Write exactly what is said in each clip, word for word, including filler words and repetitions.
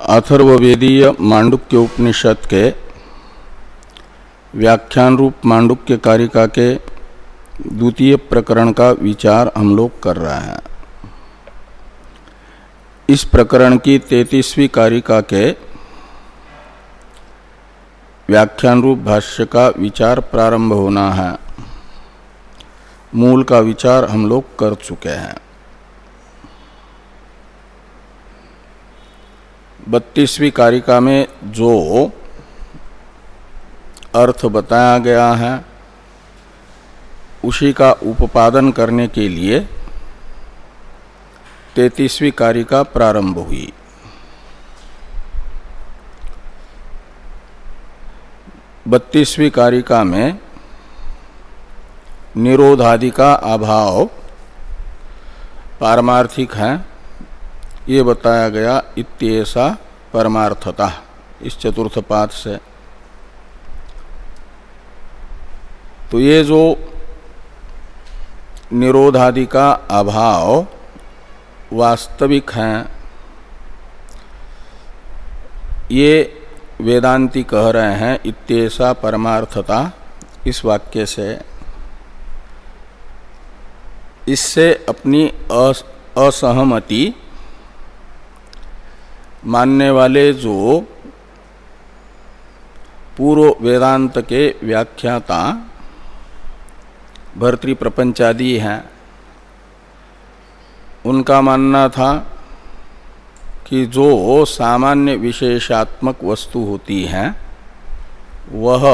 अथर्ववेदीय मांडुक्य उपनिषद के व्याख्यान रूप मांडुक्य कारिका के द्वितीय प्रकरण का विचार हम लोग कर रहे हैं। इस प्रकरण की तैंतीसवीं कारिका के व्याख्यान रूप भाष्य का विचार प्रारंभ होना है। मूल का विचार हम लोग कर चुके हैं। बत्तीसवीं कारिका में जो अर्थ बताया गया है उसी का उपादन करने के लिए तैंतीसवीं कारिका प्रारंभ हुई। बत्तीसवीं कारिका में निरोधादि का अभाव पारमार्थिक है, ये बताया गया। इत्येषा परमार्थता इस चतुर्थ पाद से। तो ये जो निरोधादि का अभाव वास्तविक है, ये वेदांती कह रहे हैं इत्येषा परमार्थता इस वाक्य से। इससे अपनी असहमति मानने वाले जो पूर्व वेदांत के व्याख्याता भर्तृप्रपंचादि हैं, उनका मानना था कि जो सामान्य विशेषात्मक वस्तु होती है वह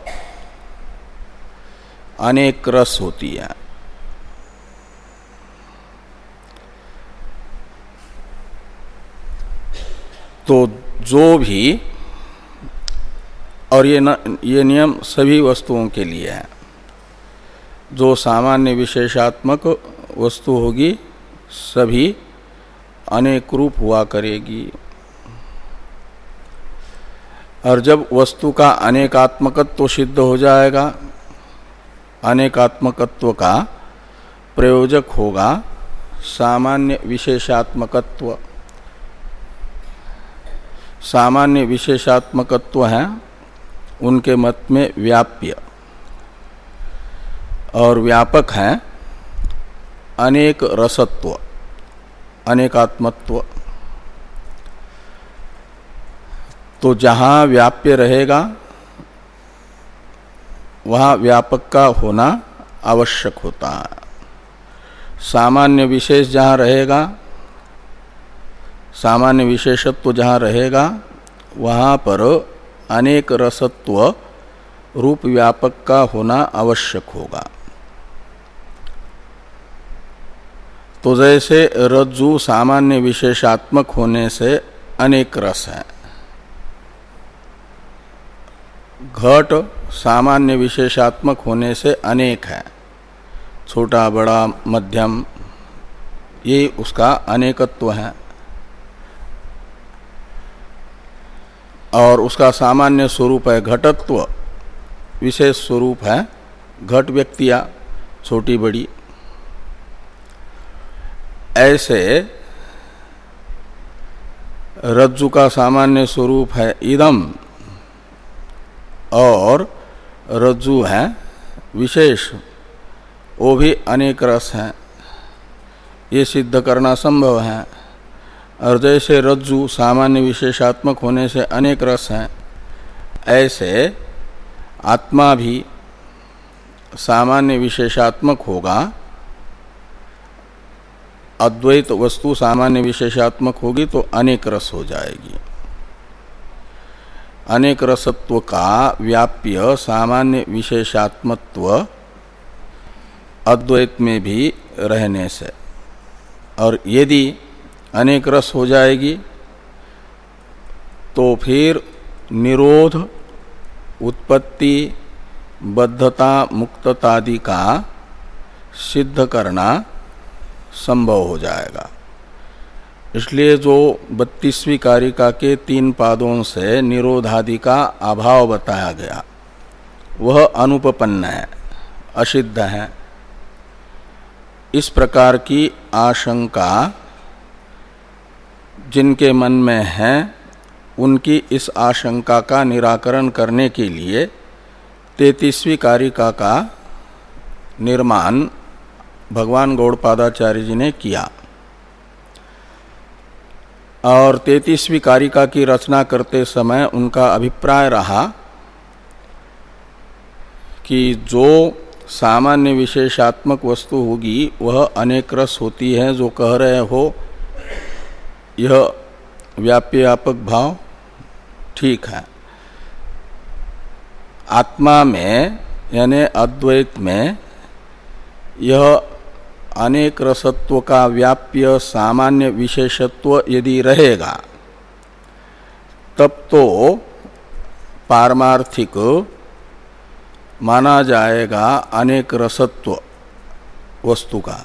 अनेक रस होती है। तो जो भी, और ये न, ये नियम सभी वस्तुओं के लिए है, जो सामान्य विशेषात्मक वस्तु होगी सभी अनेक रूप हुआ करेगी। और जब वस्तु का अनेकात्मकत्व सिद्ध हो जाएगा, अनेकात्मकत्व का प्रयोजक होगा सामान्य विशेषात्मकत्व। सामान्य विशेषात्मकत्व है उनके मत में व्याप्य, और व्यापक है अनेक रसत्व, अनेकात्मत्व। तो जहाँ व्याप्य रहेगा वहाँ व्यापक का होना आवश्यक होता है। सामान्य विशेष जहाँ रहेगा, सामान्य विशेषत्व जहाँ रहेगा वहाँ पर अनेक रसत्व रूप व्यापक का होना आवश्यक होगा। तो जैसे रज्जु सामान्य विशेषात्मक होने से अनेक रस है, घट सामान्य विशेषात्मक होने से अनेक है, छोटा बड़ा मध्यम, ये उसका अनेकत्व है। और उसका सामान्य स्वरूप है घटत्व, विशेष स्वरूप है घट व्यक्तियां छोटी बड़ी। ऐसे रज्जु का सामान्य स्वरूप है इदम, और रज्जु है विशेष, वो भी अनेक रस हैं, ये सिद्ध करना संभव है। और जैसे रज्जु सामान्य विशेषात्मक होने से अनेक रस हैं, ऐसे आत्मा भी सामान्य विशेषात्मक होगा। अद्वैत वस्तु सामान्य विशेषात्मक होगी तो अनेक रस हो जाएगी। अनेक रसत्व का व्याप्य सामान्य विशेषात्मत्व अद्वैत में भी रहने से, और यदि अनेक रस हो जाएगी तो फिर निरोध, उत्पत्ति, बद्धता, मुक्ततादि का सिद्ध करना संभव हो जाएगा। इसलिए जो बत्तीसवीं कारिका के तीन पादों से निरोधादि का अभाव बताया गया वह अनुपपन्न है, असिद्ध है। इस प्रकार की आशंका जिनके मन में है उनकी इस आशंका का निराकरण करने के लिए तैंतीसवीं कारिका का निर्माण भगवान गौड़पादाचार्य जी ने किया। और तैंतीसवीं कारिका की रचना करते समय उनका अभिप्राय रहा कि जो सामान्य विशेषात्मक वस्तु होगी वह अनेक रस होती है, जो कह रहे हो यह व्याप्यापक भाव ठीक है। आत्मा में यानी अद्वैत में यह अनेक रसत्व का व्याप्य सामान्य विशेषत्व यदि रहेगा तब तो पारमार्थिक माना जाएगा अनेक रसत्व वस्तु का,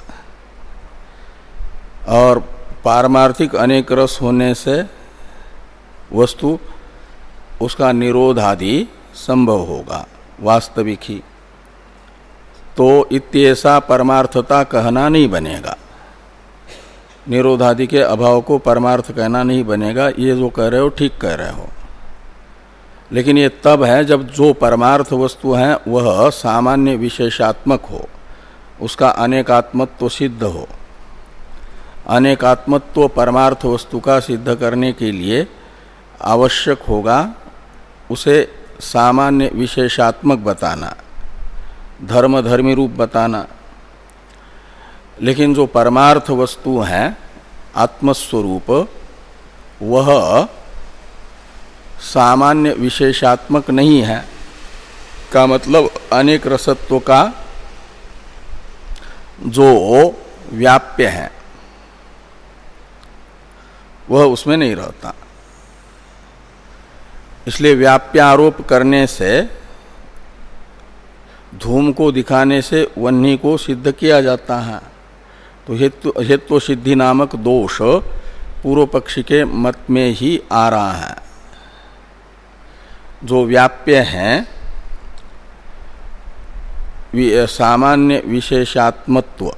और पारमार्थिक अनेक रस होने से वस्तु उसका निरोध आदि संभव होगा वास्तविक ही। तो इत्येसा परमार्थता कहना नहीं बनेगा, निरोधादि के अभाव को परमार्थ कहना नहीं बनेगा। ये जो कह रहे हो ठीक कह रहे हो, लेकिन ये तब है जब जो परमार्थ वस्तु है वह सामान्य विशेषात्मक हो, उसका अनेकात्मत्व सिद्ध हो। अनेकात्मत्व परमार्थ वस्तु का सिद्ध करने के लिए आवश्यक होगा उसे सामान्य विशेषात्मक बताना, धर्म धर्मी रूप बताना। लेकिन जो परमार्थ वस्तु है आत्मस्वरूप वह सामान्य विशेषात्मक नहीं है, का मतलब अनेक रसत्व का जो व्याप्य है वह उसमें नहीं रहता। इसलिए व्याप्यारोप करने से, धूम को दिखाने से वह्नि को सिद्ध किया जाता है। तो हेतु हेतु सिद्धि नामक दोष पूर्व पक्षी के मत में ही आ रहा है। जो व्याप्य है सामान्य विशेषात्मत्व,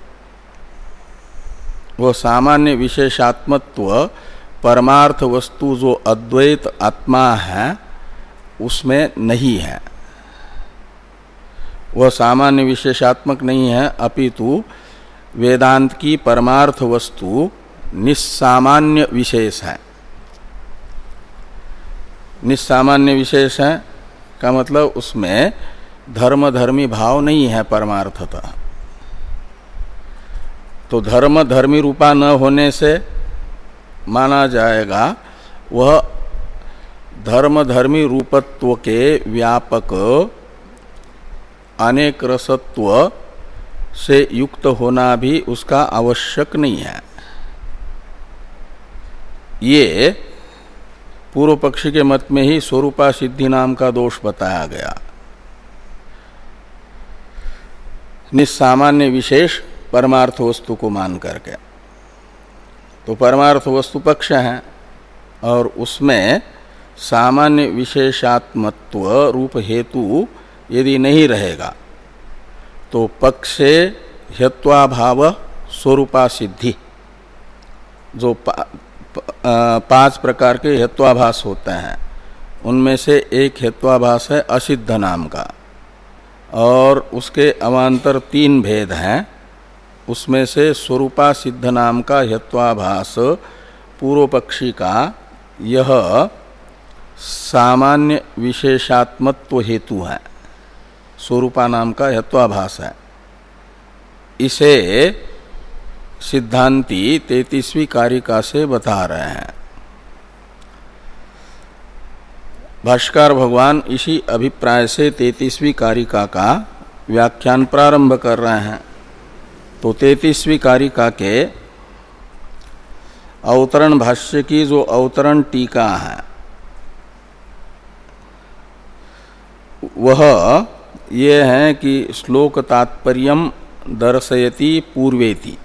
वह सामान्य विशेषात्मत्व परमार्थ वस्तु जो अद्वैत आत्मा है उसमें नहीं है। वह सामान्य विशेषात्मक नहीं है, अपितु वेदांत की परमार्थ वस्तु निस्सामान्य विशेष है। निस्सामान्य विशेष है का मतलब उसमें धर्म धर्मी भाव नहीं है परमार्थतः। तो धर्म धर्मी रूपा न होने से माना जाएगा वह धर्म धर्मी रूपत्व के व्यापक अनेक रसत्व से युक्त होना भी उसका आवश्यक नहीं है। ये पूर्व पक्षी के मत में ही स्वरूपा सिद्धि नाम का दोष बताया गया। निस्सामान्य विशेष परमार्थ वस्तु को मान करके, तो परमार्थ वस्तु पक्ष है और उसमें सामान्य विशेषात्मत्व रूप हेतु यदि नहीं रहेगा तो पक्षे हेत्वाभाव स्वरूपा सिद्धि, जो पा, पा, पांच प्रकार के हेत्वाभास होते हैं उनमें से एक हेत्वाभास है असिद्ध नाम का, और उसके अवान्तर तीन भेद हैं। उसमें से स्वरूपा सिद्ध नाम का हेत्वाभास पूर्व पक्षी का यह सामान्य विशेषात्मत्व हेतु है, स्वरूपा नाम का हेत्वाभास है। इसे सिद्धांती तैंतीसवीं कारिका से बता रहे हैं। भाष्यकार भगवान इसी अभिप्राय से तैंतीसवीं कारिका का व्याख्यान प्रारंभ कर रहे हैं। तो तैंतीसवीं कारिका के अवतरण भाष्य की जो अवतरण टीका है वह ये है कि श्लोक तात्पर्यम दर्शयति पूर्वेति।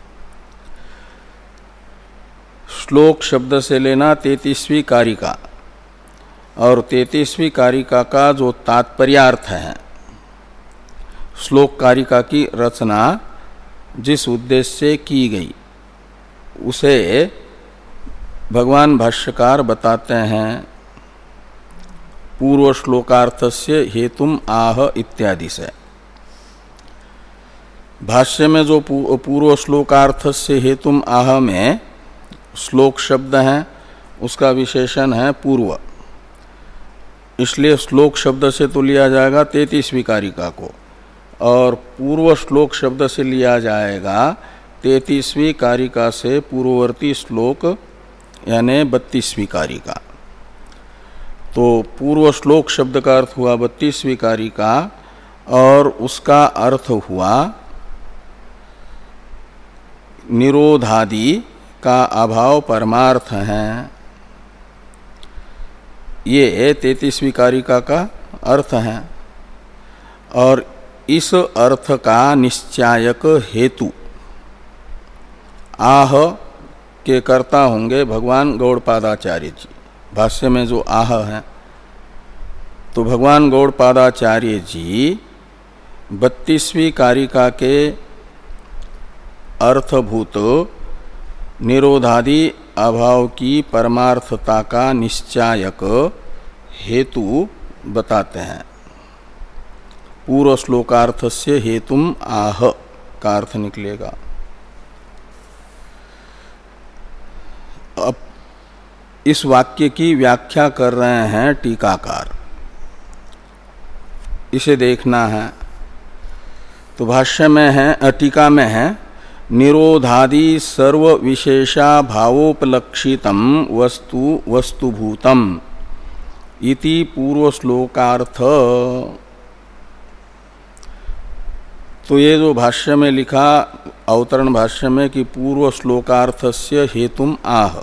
श्लोक शब्द से लेना तैंतीसवीं कारिका, और तैंतीसवीं कारिका का जो तात्पर्यार्थ है, श्लोक कारिका की रचना जिस उद्देश्य से की गई उसे भगवान भाष्यकार बताते हैं पूर्व श्लोकार्थस्य हेतुम आह इत्यादि से। भाष्य में जो पूर्व श्लोकार्थस्य हेतुम आह में श्लोक शब्द है उसका विशेषण है पूर्व, इसलिए श्लोक शब्द से तो लिया जाएगा तैंतीसवीं कारिका को, और पूर्व श्लोक शब्द से लिया जाएगा तैंतीसवीं कारिका से पूर्ववर्ती श्लोक यानी बत्तीसवीं कारिका। तो पूर्व श्लोक शब्द का अर्थ हुआ बत्तीसवीं कारिका और उसका अर्थ हुआ निरोधादि का अभाव परमार्थ है। ये तैंतीसवीं कारिका का अर्थ है और इस अर्थ का निश्चायक हेतु आह के कर्ता होंगे भगवान गौड़पादाचार्य जी। भाष्य में जो आह है तो भगवान गौड़पादाचार्य जी बत्तीसवीं कारिका के अर्थभूत निरोधादि अभाव की परमार्थता का निश्चायक हेतु बताते हैं। पूर्व श्लोकार्थस्य हेतुम आह का अर्थ निकलेगा। अब इस वाक्य की व्याख्या कर रहे हैं टीकाकार, इसे देखना है। तो भाष्य में है, टीका में है, निरोधादि सर्व विशेषा भावोपलक्षितम वस्तु वस्तुभूतम इति पूर्व श्लोकार्थ। तो ये जो भाष्य में लिखा अवतरण भाष्य में कि पूर्व श्लोकार्थस्य हेतुम आह,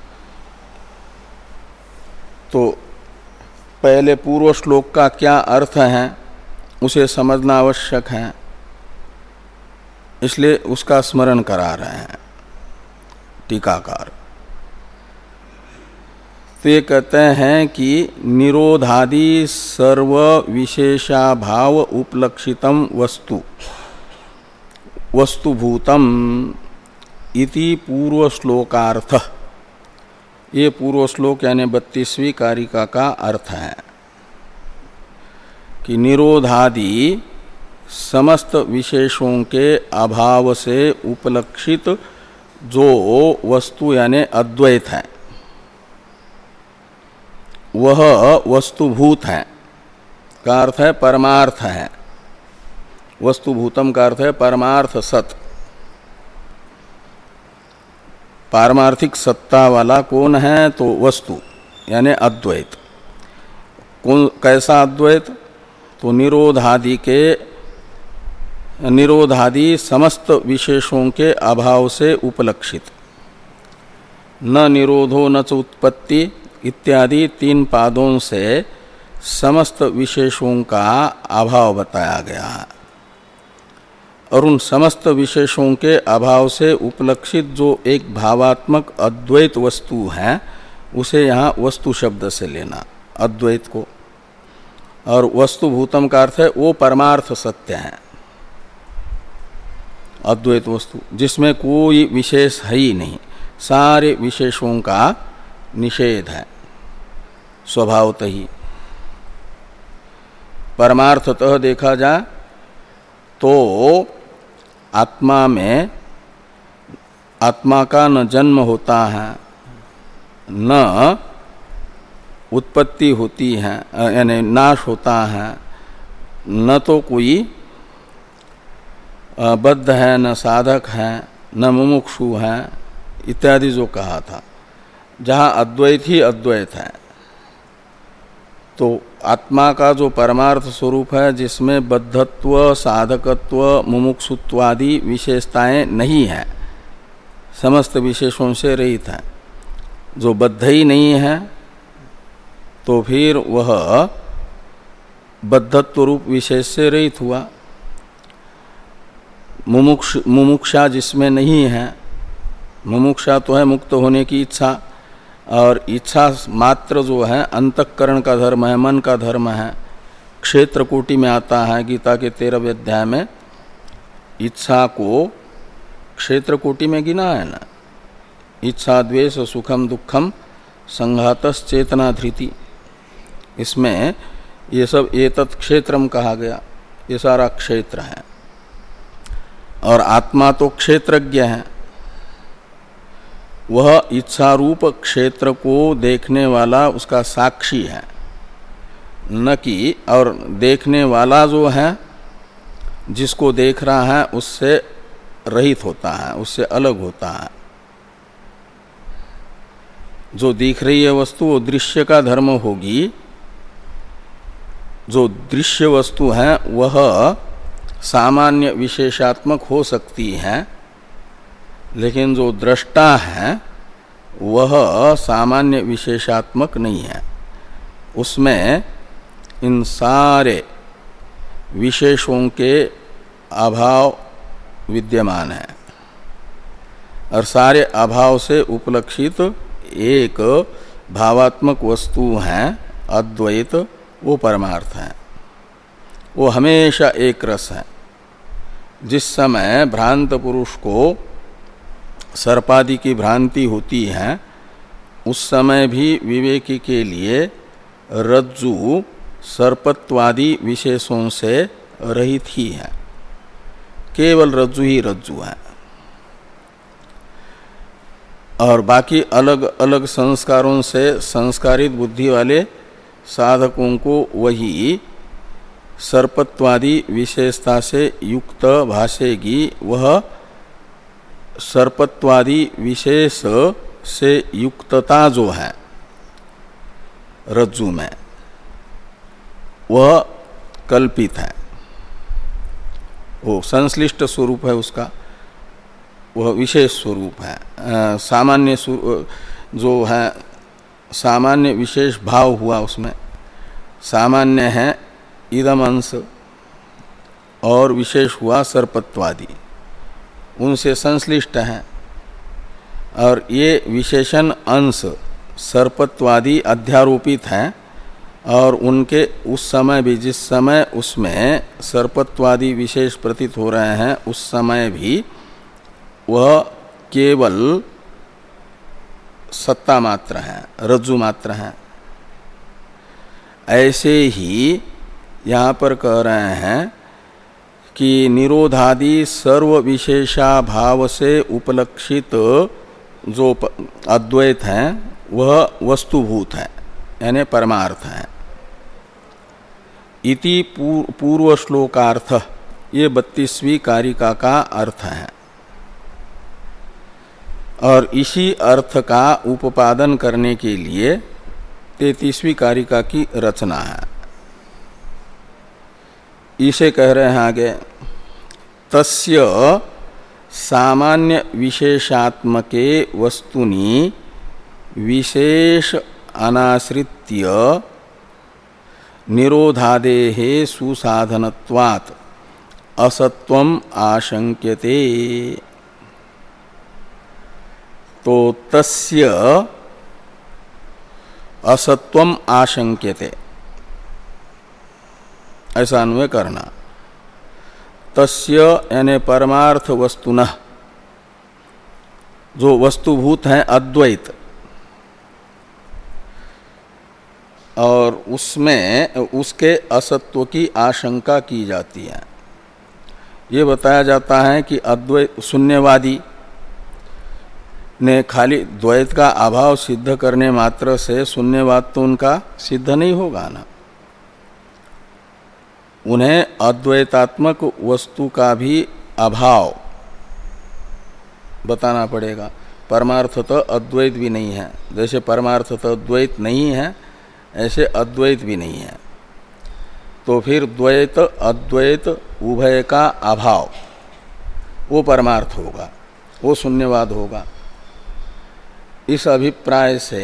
तो पहले पूर्व श्लोक का क्या अर्थ है उसे समझना आवश्यक है, इसलिए उसका स्मरण करा रहे हैं टीकाकार। तो ये कहते हैं कि निरोधादि सर्व विशेषा भाव उपलक्षितम वस्तु वस्तुभूतम इति पूर्व श्लोकार्थ। ये पूर्व श्लोक यानी बत्तीसवीं कारिका का अर्थ है कि निरोधादि समस्त विशेषों के अभाव से उपलक्षित जो वस्तु यानी अद्वैत है वह वस्तुभूत है का अर्थ है परमार्थ है। वस्तुभूतम का अर्थ है परमार्थ सत, पारमार्थिक सत्ता वाला कौन है तो वस्तु यानी अद्वैत। कौन कैसा अद्वैत तो निरोधादि के निरोधादि समस्त विशेषों के अभाव से उपलक्षित, न निरोधो न च उत्पत्ति इत्यादि तीन पादों से समस्त विशेषों का अभाव बताया गया है। और उन समस्त विशेषों के अभाव से उपलक्षित जो एक भावात्मक अद्वैत वस्तु है उसे यहाँ वस्तु शब्द से लेना अद्वैत को। और वस्तुभूतम का अर्थ है वो परमार्थ सत्य है, अद्वैत वस्तु जिसमें कोई विशेष है ही नहीं, सारे विशेषों का निषेध है स्वभावतः ही। परमार्थतः देखा जाए तो आत्मा में आत्मा का न जन्म होता है न उत्पत्ति होती है यानी नाश होता है, न तो कोई बद्ध है न साधक है न मुमुक्षु है इत्यादि जो कहा था। जहाँ अद्वैत ही अद्वैत है तो आत्मा का जो परमार्थ स्वरूप है जिसमें बद्धत्व साधकत्व मुमुक्षुत्वादि विशेषताएं नहीं है, समस्त विशेषों से रहित है, जो बद्ध ही नहीं है तो फिर वह बद्धत्व रूप विशेष से रहित हुआ। मुमुक्ष मुमुक्षा जिसमें नहीं है, मुमुक्षा तो है मुक्त होने की इच्छा, और इच्छा मात्र जो है अंतःकरण का धर्म है, मन का धर्म है। क्षेत्र कोटि में आता है गीता के तेरहवें अध्याय में, इच्छा को क्षेत्र कोटि में गिना है ना, इच्छा द्वेष सुखम दुखम संघातस चेतना धृति। इसमें ये सब एतत् क्षेत्रम कहा गया, ये सारा क्षेत्र है। और आत्मा तो क्षेत्रज्ञ है, वह इच्छारूप क्षेत्र को देखने वाला उसका साक्षी है, न कि और देखने वाला जो है जिसको देख रहा है उससे रहित होता है, उससे अलग होता है। जो दिख रही है वस्तु वो दृश्य का धर्म होगी, जो दृश्य वस्तु है वह सामान्य विशेषात्मक हो सकती है, लेकिन जो दृष्टा है वह सामान्य विशेषात्मक नहीं है। उसमें इन सारे विशेषों के अभाव विद्यमान है और सारे अभाव से उपलक्षित एक भावात्मक वस्तु है अद्वैत, वो परमार्थ है। वो हमेशा एक रस है। जिस समय भ्रांत पुरुष को सर्पादि की भ्रांति होती है उस समय भी विवेकी के लिए रज्जु सर्पत्वादि विशेषों से रहित ही है, केवल रज्जु ही रज्जु है। और बाकी अलग अलग संस्कारों से संस्कारित बुद्धि वाले साधकों को वही सर्पत्वादि विशेषता से युक्त भासेगी, वह सर्पत्वादि विशेष से युक्तता जो है रज्जु में वह कल्पित है, वो संश्लिष्ट स्वरूप है उसका, वह विशेष स्वरूप है। आ, सामान्य जो है सामान्य विशेष भाव हुआ, उसमें सामान्य है इदम अंश और विशेष हुआ सर्पत्वादि, उनसे संश्लिष्ट है। और ये विशेषण अंश सर्पत्वादि अध्यारोपित हैं और उनके उस समय भी जिस समय उसमें सर्पत्वादि विशेष प्रतीत हो रहे हैं उस समय भी वह केवल सत्ता मात्र है, रज्जु मात्र है। ऐसे ही यहाँ पर कह रहे हैं कि निरोधादि सर्व विशेषा भाव से उपलक्षित जो अद्वैत है वह वस्तुभूत है, यानी परमार्थ है। इति पूर्व श्लोकार्थ, ये बत्तीसवीं कारिका का अर्थ है। और इसी अर्थ का उपादन करने के लिए तैंतीसवीं कारिका की रचना है। इसे कह रहे हैं आगे, तस्य सामान्य विशेषात्मके वस्तुनि विशेष अनाश्रित्य निरोधादेः सुसाधनत्वात् असत्वम आशंक्यते। तो तस्य असत्वम आशंक्यते, ऐसा अन्वय करना। तस्य यानी परमार्थ वस्तुनः, जो वस्तुभूत है अद्वैत, और उसमें उसके असत्व की आशंका की जाती है। ये बताया जाता है कि अद्वैत शून्यवादी ने खाली द्वैत का अभाव सिद्ध करने मात्र से शून्यवाद तो उनका सिद्ध नहीं होगा ना, उन्हें अद्वैतात्मक वस्तु का भी अभाव बताना पड़ेगा। परमार्थतः अद्वैत भी नहीं है, जैसे परमार्थतः द्वैत नहीं है ऐसे अद्वैत भी नहीं है। तो फिर द्वैत अद्वैत उभय का अभाव वो परमार्थ होगा, वो शून्यवाद होगा। इस अभिप्राय से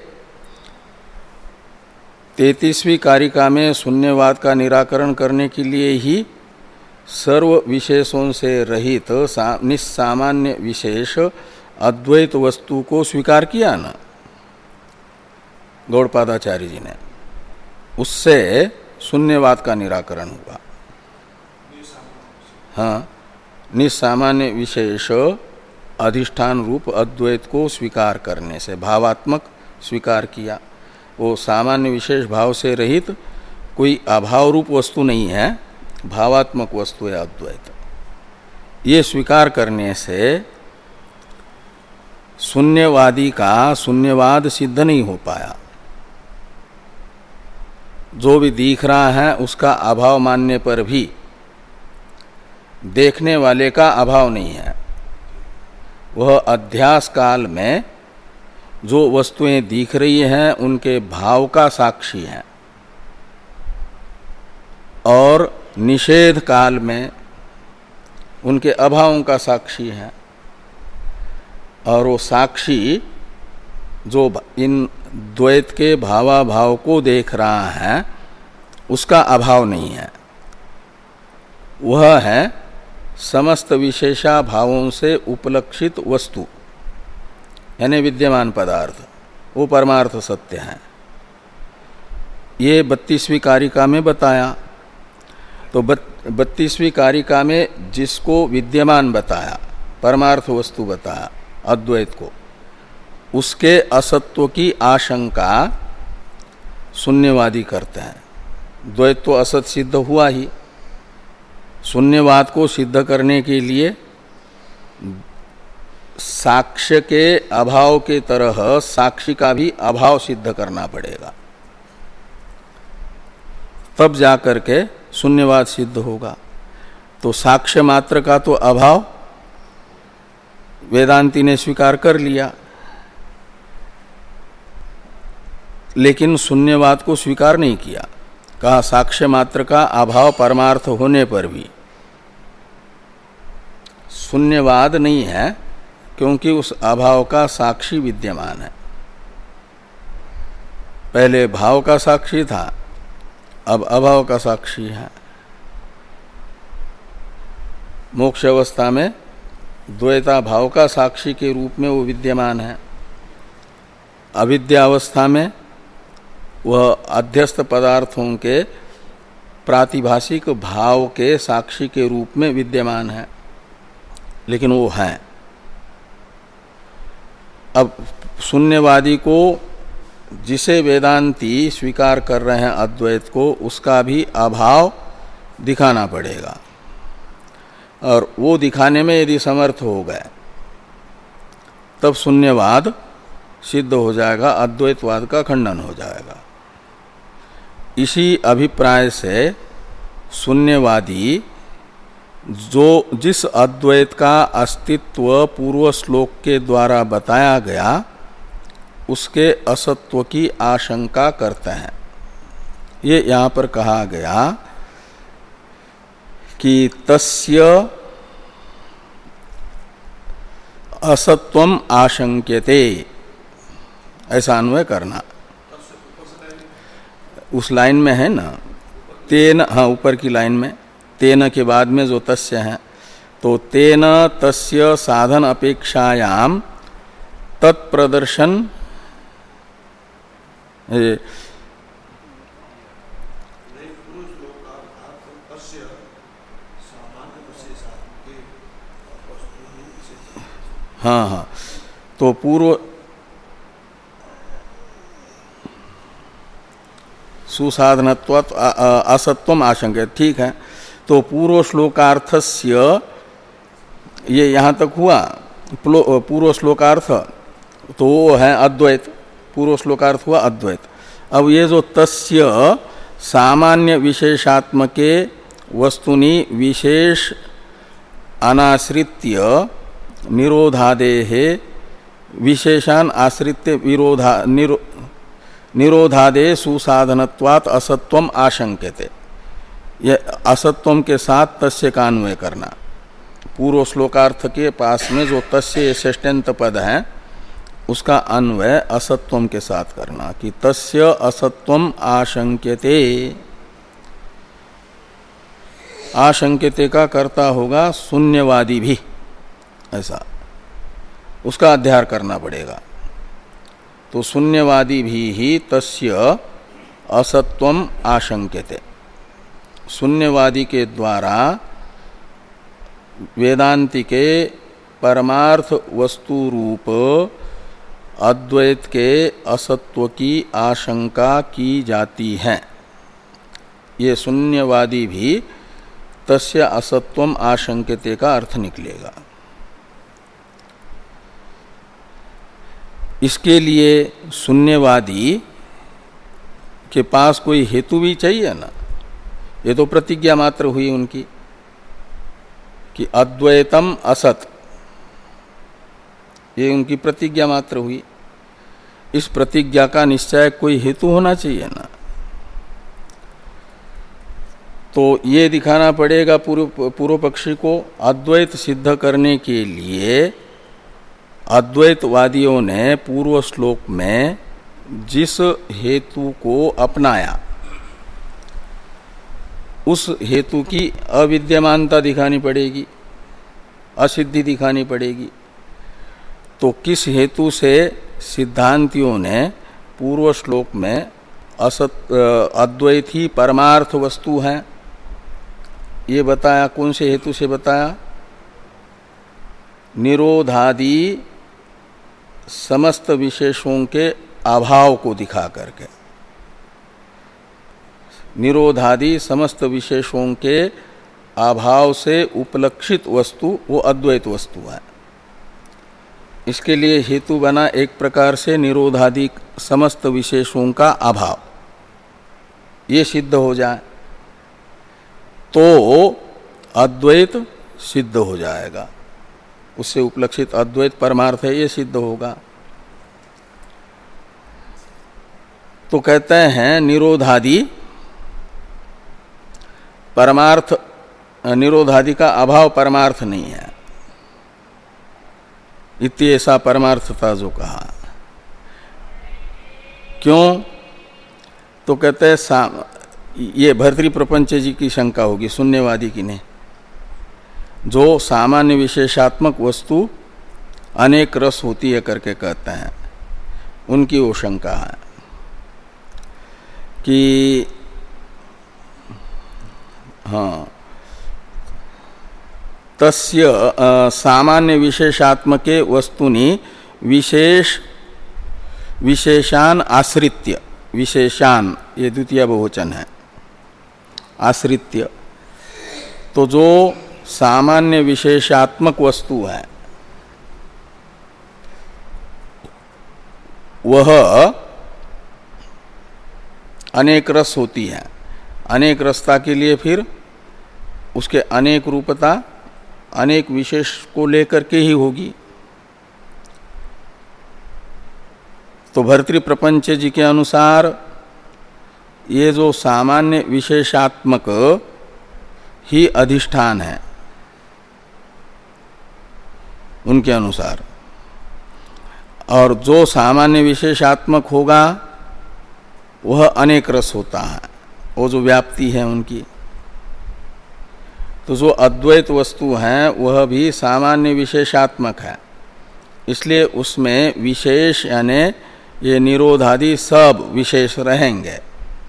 तैंतीसवीं कारिका में शून्यवाद का निराकरण करने के लिए ही सर्व विशेषों से रहित निस्सामान्य विशेष अद्वैत वस्तु को स्वीकार किया ना गौड़पादाचार्य जी ने, उससे शून्यवाद का निराकरण हुआ। हाँ, निस्सामान्य विशेष अधिष्ठान रूप अद्वैत को स्वीकार करने से भावात्मक स्वीकार किया। वो सामान्य विशेष भाव से रहित कोई अभाव रूप वस्तु नहीं है, भावात्मक वस्तु है अद्वैत। ये स्वीकार करने से शून्यवादी का शून्यवाद सिद्ध नहीं हो पाया। जो भी दिख रहा है उसका अभाव मानने पर भी देखने वाले का अभाव नहीं है। वह अध्यास काल में जो वस्तुएं दिख रही हैं उनके भाव का साक्षी है, और निषेध काल में उनके अभावों का साक्षी है। और वो साक्षी जो इन द्वैत के भावाभाव को देख रहा है उसका अभाव नहीं है, वह है समस्त विशेषा भावों से उपलक्षित वस्तु, यानी विद्यमान पदार्थ, वो परमार्थ सत्य है। ये बत्तीसवीं कारिका में बताया। तो बत्तीसवीं कारिका में जिसको विद्यमान बताया, परमार्थ वस्तु बताया अद्वैत को, उसके असत्व की आशंका शून्यवादी करते हैं। द्वैत तो असत सिद्ध हुआ ही, शून्यवाद को सिद्ध करने के लिए साक्ष्य के अभाव के तरह साक्षी का भी अभाव सिद्ध करना पड़ेगा, तब जाकर के शून्यवाद सिद्ध होगा। तो साक्ष्य मात्र का तो अभाव वेदांती ने स्वीकार कर लिया, लेकिन शून्यवाद को स्वीकार नहीं किया। कहा साक्ष्य मात्र का अभाव परमार्थ होने पर भी शून्यवाद नहीं है, क्योंकि उस अभाव का साक्षी विद्यमान है। पहले भाव का साक्षी था, अब अभाव का साक्षी है। मोक्ष अवस्था में द्वैता भाव का साक्षी के रूप में वो विद्यमान है। अविद्यावस्था में वह अध्यस्त पदार्थों के प्रातिभाषिक भाव के साक्षी के रूप में विद्यमान है, लेकिन वो है। अब शून्यवादी को जिसे वेदांती स्वीकार कर रहे हैं अद्वैत को, उसका भी अभाव दिखाना पड़ेगा, और वो दिखाने में यदि समर्थ हो गए तब शून्यवाद सिद्ध हो जाएगा, अद्वैतवाद का खंडन हो जाएगा। इसी अभिप्राय से शून्यवादी जो जिस अद्वैत का अस्तित्व पूर्व श्लोक के द्वारा बताया गया उसके असत्व की आशंका करते हैं। ये यहाँ पर कहा गया कि तस्य असत्वम आशंक्यते, ऐसा अन्वय करना। उस लाइन में है ना, तेन, हाँ ऊपर की लाइन में तेन के बाद में जो तस्य है, तो तेन तस्य साधन अपेक्षायाम तत्प्रदर्शन, हाँ हाँ, तो पूर्व सुसाधनत्वात् असत्वम आशंका, ठीक है। तो पूर्व श्लोकार्थस्य, ये यहाँ तक हुआ पूर्व श्लोकार्थ, तो वो है अद्वैत, पूर्व श्लोकार्थ हुआ अद्वैत। अब ये जो तस्य सामान्य विशेषात्मके वस्तुनि विशेष अनाश्रित्य निरोधादेः विशेषान आश्रित्य विरोधा निरो निरोधादे सुसाधनत्वात् असत्वम आशंक्यते, यह असत्वम के साथ तस्य का अन्वय करना। पूर्व श्लोकार्थ के पास में जो तस्य षष्ठ्यंत पद है उसका अन्वय असत्वम के साथ करना कि तस्य असत्वम आशंक्यते। आशंक्यते का कर्ता होगा शून्यवादी भी, ऐसा उसका अध्यार करना पड़ेगा। तो शून्यवादी भी ही तस्य असत्वम आशंक्यते, शून्यवादी के द्वारा वेदांति के परमार्थ वस्तु रूप अद्वैत के असत्व की आशंका की जाती है, ये शून्यवादी भी तस्य असत्वम आशंक्यते का अर्थ निकलेगा। इसके लिए शून्यवादी के पास कोई हेतु भी चाहिए ना। ये तो प्रतिज्ञा मात्र हुई उनकी कि अद्वैतम असत, ये उनकी प्रतिज्ञा मात्र हुई। इस प्रतिज्ञा का निश्चय कोई हेतु होना चाहिए ना। तो ये दिखाना पड़ेगा पूर्व पूर्व पक्षी को, अद्वैत सिद्ध करने के लिए अद्वैतवादियों ने पूर्व श्लोक में जिस हेतु को अपनाया उस हेतु की अविद्यमानता दिखानी पड़ेगी, असिद्धि दिखानी पड़ेगी। तो किस हेतु से सिद्धांतियों ने पूर्व श्लोक में असत अद्वैत ही परमार्थ वस्तु है ये बताया, कौन से हेतु से बताया? निरोधादि समस्त विशेषों के अभाव को दिखा करके। निरोधादि समस्त विशेषों के अभाव से उपलक्षित वस्तु वो अद्वैत वस्तु है। इसके लिए हेतु बना एक प्रकार से निरोधादि समस्त विशेषों का अभाव, ये सिद्ध हो जाए तो अद्वैत सिद्ध हो जाएगा, उससे उपलक्षित अद्वैत परमार्थ है ये सिद्ध होगा। तो कहते हैं निरोधादि परमार्थ, निरोधादि का अभाव परमार्थ नहीं है, इति ऐसा परमार्थता जो कहा। क्यों? तो कहते हैं ये भर्तृ प्रपंच जी की शंका होगी शून्यवादी की ने, जो सामान्य विशेषात्मक वस्तु अनेक रस होती है करके कहते हैं, उनकी वो शंका है कि हाँ तस्य सामान्य विशेषात्मके वस्तुनि विशेष विशेषान आश्रित्य, विशेषान ये द्वितीय बहुवचन है, आश्रित्य। तो जो सामान्य विशेषात्मक वस्तु है वह अनेक रस होती है। अनेक रसता के लिए फिर उसके अनेक रूपता अनेक विशेष को लेकर के ही होगी। तो भर्तृ प्रपंच जी के अनुसार ये जो सामान्य विशेषात्मक ही अधिष्ठान है उनके अनुसार, और जो सामान्य विशेषात्मक होगा वह अनेक रस होता है, वो जो व्याप्ति है उनकी। तो जो अद्वैत वस्तु है वह भी सामान्य विशेषात्मक है, इसलिए उसमें विशेष यानी ये निरोधादि सब विशेष रहेंगे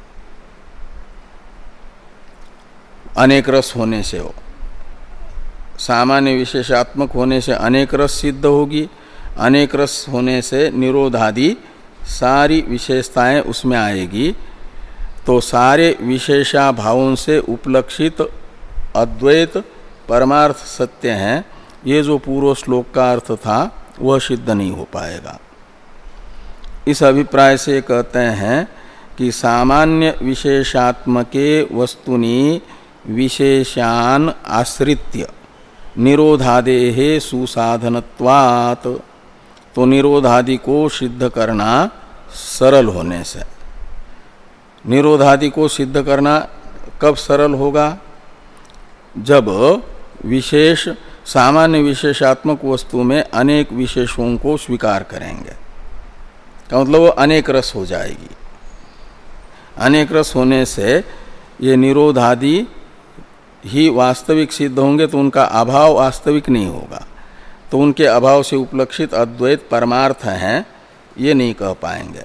अनेक रस होने से। हो सामान्य विशेषात्मक होने से अनेक रस सिद्ध होगी, अनेक रस होने से निरोधादि सारी विशेषताएं उसमें आएगी। तो सारे विशेषा भावों से उपलक्षित अद्वैत परमार्थ सत्य हैं, ये जो पूर्व श्लोक का अर्थ था वह सिद्ध नहीं हो पाएगा। इस अभिप्राय से कहते हैं कि सामान्य विशेषात्मके वस्तुनि विशेषान आश्रित्य निरोधादेहे सुसाधनत्वात्। तो निरोधादि को सिद्ध करना सरल होने से, निरोधादि को सिद्ध करना कब सरल होगा? जब विशेष सामान्य विशेषात्मक वस्तु में अनेक विशेषों को स्वीकार करेंगे, का मतलब वो अनेक रस हो जाएगी। अनेक रस होने से ये निरोधादि ही वास्तविक सिद्ध होंगे, तो उनका अभाव वास्तविक नहीं होगा, तो उनके अभाव से उपलक्षित अद्वैत परमार्थ हैं ये नहीं कह पाएंगे।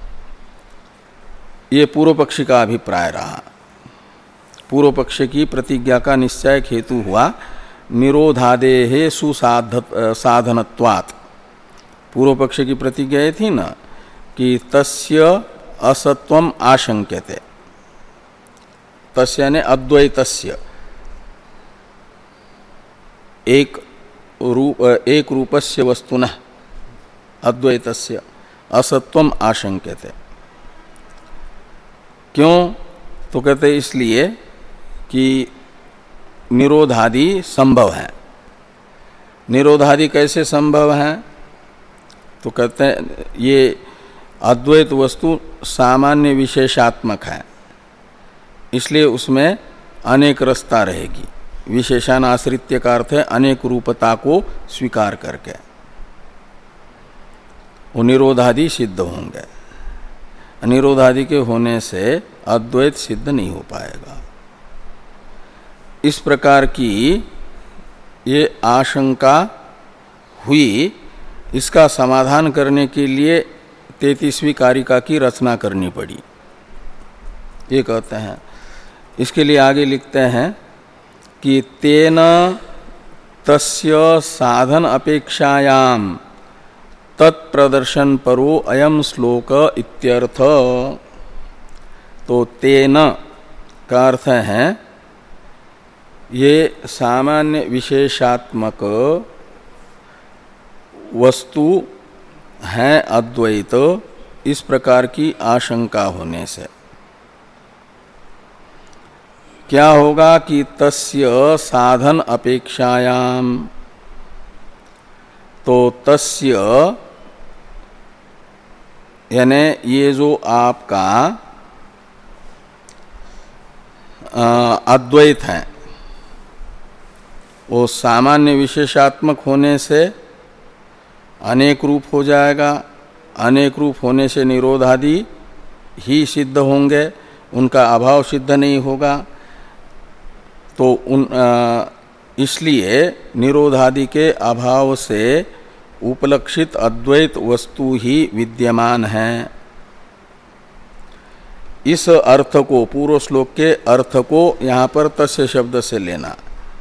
ये पूर्व पक्षी का अभिप्राय रहा। पूर्व पक्ष की प्रतिज्ञा का निश्चय हेतु हुआ निरोधादेहे सुसाध साधनत्वात्, पूर्व पक्ष की प्रतिज्ञा ये थी ना कि तस्य असत्वम आशंक्यते, तस्य यानी अद्वैतस्य, एक रूप एक रूपस्य वस्तुनः अद्वैतस्य असत्वम आशंक्यते। क्यों? तो कहते इसलिए कि निरोधादि संभव है। निरोधादि कैसे संभव है? तो कहते हैं ये अद्वैत वस्तु सामान्य विशेषात्मक है, इसलिए उसमें अनेक रसता रहेगी। विशेषण आश्रित्य का अर्थ है अनेक रूपता को स्वीकार करके वो निरोधादि सिद्ध होंगे। निरोधादि के होने से अद्वैत सिद्ध नहीं हो पाएगा। इस प्रकार की ये आशंका हुई, इसका समाधान करने के लिए तैंतीसवीं कारिका की रचना करनी पड़ी, ये कहते हैं। इसके लिए आगे लिखते हैं कि तेन तस्य साधन अपेक्षायाम तत्प्रदर्शन परो अयम श्लोक इत्यर्थ। तो तेन का अर्थ है ये सामान्य विशेषात्मक वस्तु है अद्वैत, इस प्रकार की आशंका होने से क्या होगा कि तस्य साधन अपेक्षायाम, तो तस्य यानी ये जो आपका अद्वैत है वो सामान्य विशेषात्मक होने से अनेक रूप हो जाएगा। अनेक रूप होने से निरोधादि ही सिद्ध होंगे, उनका अभाव सिद्ध नहीं होगा। तो उन इसलिए निरोधादि के अभाव से उपलक्षित अद्वैत वस्तु ही विद्यमान है। इस अर्थ को, पूर्व श्लोक के अर्थ को यहाँ पर तस्य शब्द से लेना,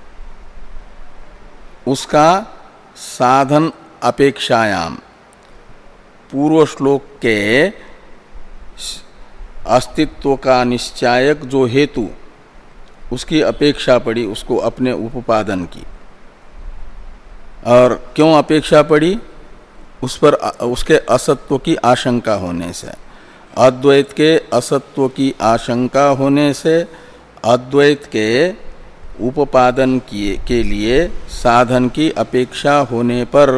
उसका साधन अपेक्षायाम, पूर्व श्लोक के अस्तित्व का निश्चायक जो हेतु, उसकी अपेक्षा पड़ी उसको अपने उपादान की। और क्यों अपेक्षा पड़ी? उस पर उसके असत्व की आशंका होने से, अद्वैत के असत्व की आशंका होने से अद्वैत के उपादान के लिए साधन की अपेक्षा होने पर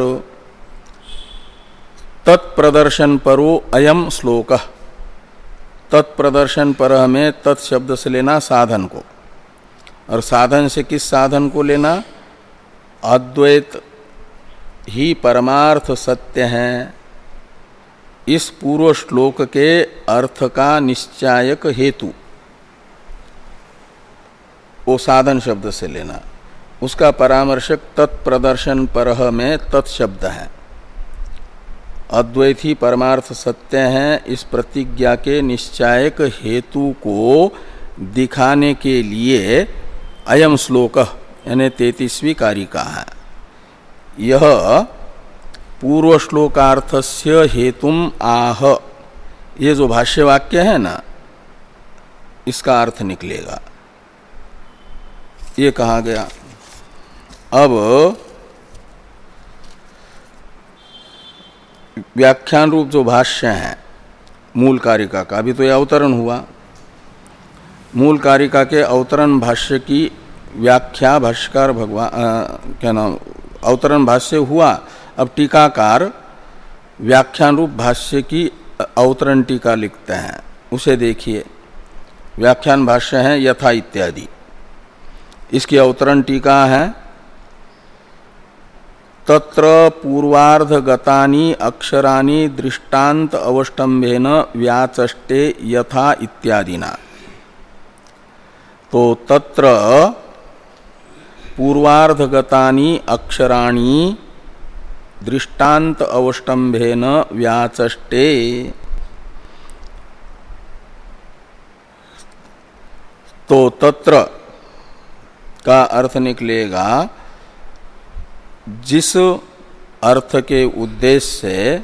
तत्प्रदर्शन परो अयम श्लोक। तत्प्रदर्शन पर हमें तत्शब्द से लेना साधन को, और साधन से किस साधन को लेना? अद्वैत ही परमार्थ सत्य है, इस पूर्व श्लोक के अर्थ का निश्चायक हेतु वो साधन शब्द से लेना। उसका परामर्शक तत्प्रदर्शन परह में तत्शब्द है। अद्वैत ही परमार्थ सत्य है, इस प्रतिज्ञा के निश्चायक हेतु को दिखाने के लिए अयम श्लोक यानी तैंतीसवीं कारिका है। यह पूर्व श्लोकार्थस्य हेतुम आह, ये जो भाष्य वाक्य है ना, इसका अर्थ निकलेगा, ये कहा गया। अब व्याख्यान रूप जो भाष्य है मूल कारिका का, अभी तो यह अवतरण हुआ, मूल कारिका के अवतरण भाष्य की व्याख्या भाष्यकार भगवान क्या नाम अवतरण भाष्य हुआ। अब टीकाकार व्याख्यान रूप भाष्य की अवतरण टीका लिखते हैं, उसे देखिए। व्याख्यान भाष्य है यथा इत्यादि, इसकी अवतरण टीका है तत्र पूर्वार्धगतानि अक्षराणि दृष्टांत अवष्टम्भेन व्याचष्टे यथा इत्यादिना। तो तत्र पूर्वार्धगतानि अक्षराणि दृष्टांत अवष्टम्भेन व्याचष्टे, तो तत्र का अर्थ निकलेगा जिस अर्थ के उद्देश्य से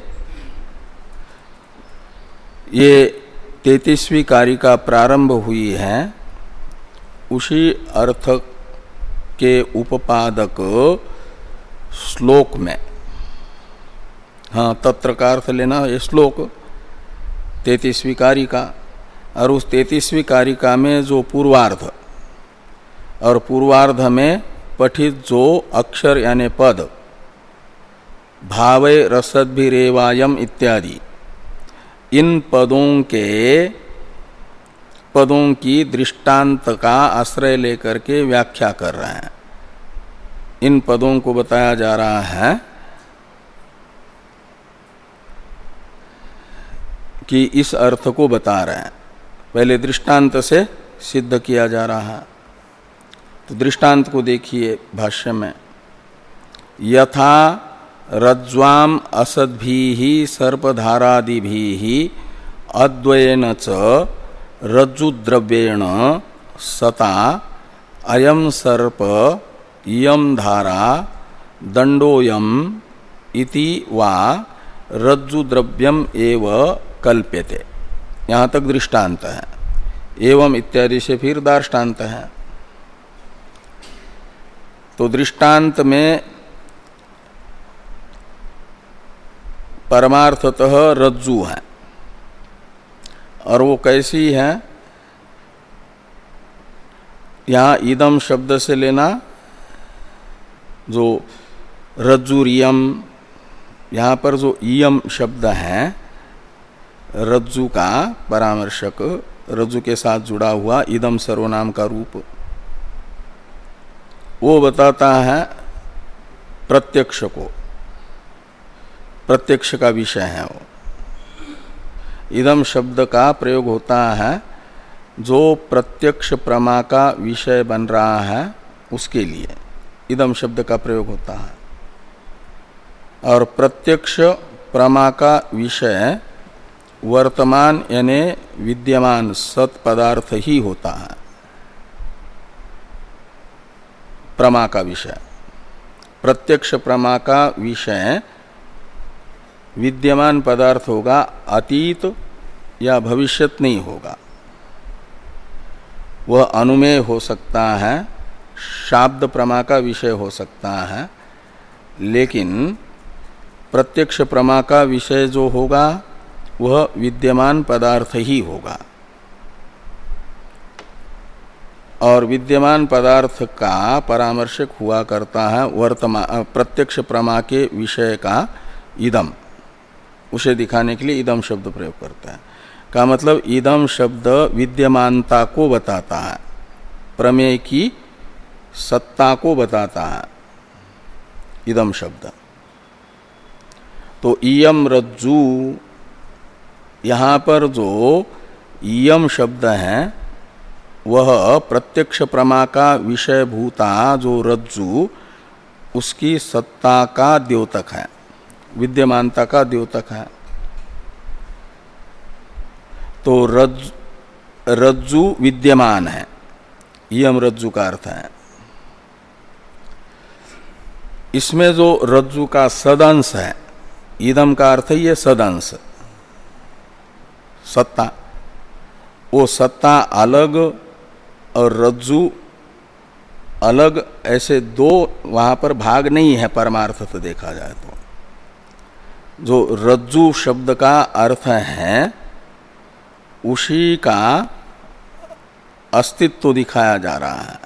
ये तैंतीसवीं कारिका प्रारंभ हुई है, उसी अर्थ के उपपादक श्लोक में, हाँ तत्र का अर्थ लेना ये श्लोक तैंतीसवीं कारिका, और उस तैंतीसवीं कारिका में जो पूर्वार्ध और पूर्वार्ध में पठित जो अक्षर यानी पद भावे रसद्भिरेवायम इत्यादि, इन पदों के पदों की दृष्टांत का आश्रय लेकर के व्याख्या कर रहे हैं। इन पदों को बताया जा रहा है कि इस अर्थ को बता रहे हैं, पहले दृष्टांत से सिद्ध किया जा रहा है। तो दृष्टांत को देखिए भाष्य में, यथा रज्ज्वाम असद्भिः सर्पधारादिभिः अद्वयेन च रज्जुद्रव्येण सता अयम सर्प इयम धारा दंडोयम इति वा रज्जुद्रव्यम एव कल्प्यते। यहाँ तक दृष्टांत है। एवं इत्यादि से फिर दार्ष्टान्त है। तो दृष्टांत में परमार्थतः रज्जु है, और वो कैसी है, यहाँ इदम शब्द से लेना, जो रज्जुरियम, यहाँ पर जो इयम शब्द है रज्जु का परामर्शक, रज्जु के साथ जुड़ा हुआ इदम सर्वनाम का रूप, वो बताता है प्रत्यक्ष को, प्रत्यक्ष का विषय है वो। इदम शब्द का प्रयोग होता है जो प्रत्यक्ष प्रमा का विषय बन रहा है उसके लिए इदम शब्द का प्रयोग होता है, और प्रत्यक्ष प्रमा का विषय वर्तमान यानी विद्यमान सत पदार्थ ही होता है। प्रमा का विषय, प्रत्यक्ष प्रमा का विषय विद्यमान पदार्थ होगा, अतीत या भविष्यत नहीं होगा। वह अनुमेय हो सकता है, शाब्द प्रमा का विषय हो सकता है, लेकिन प्रत्यक्ष प्रमा का विषय जो होगा वह विद्यमान पदार्थ ही होगा, और विद्यमान पदार्थ का परामर्शक हुआ करता है वर्तमान प्रत्यक्ष प्रमा के विषय का इदम, उसे दिखाने के लिए इदम शब्द प्रयोग करता है। का मतलब इदम शब्द विद्यमानता को बताता है, प्रमेय की सत्ता को बताता है इदम शब्द। तो इयम रज्जु, यहाँ पर जो इयम शब्द है वह प्रत्यक्ष प्रमा का विषय भूता जो रज्जु, उसकी सत्ता का द्योतक है, विद्यमानता का द्योतक है। तो रज्जु, रज्जु विद्यमान है, इयम रज्जु का अर्थ है। इसमें जो रज्जु का सदंश है, इदम का अर्थ ही है सदंश, सत्ता, वो सत्ता अलग और रज्जु अलग, ऐसे दो वहां पर भाग नहीं है परमार्थ से देखा जाए तो। जो रज्जु शब्द का अर्थ है उसी का अस्तित्व दिखाया जा रहा है,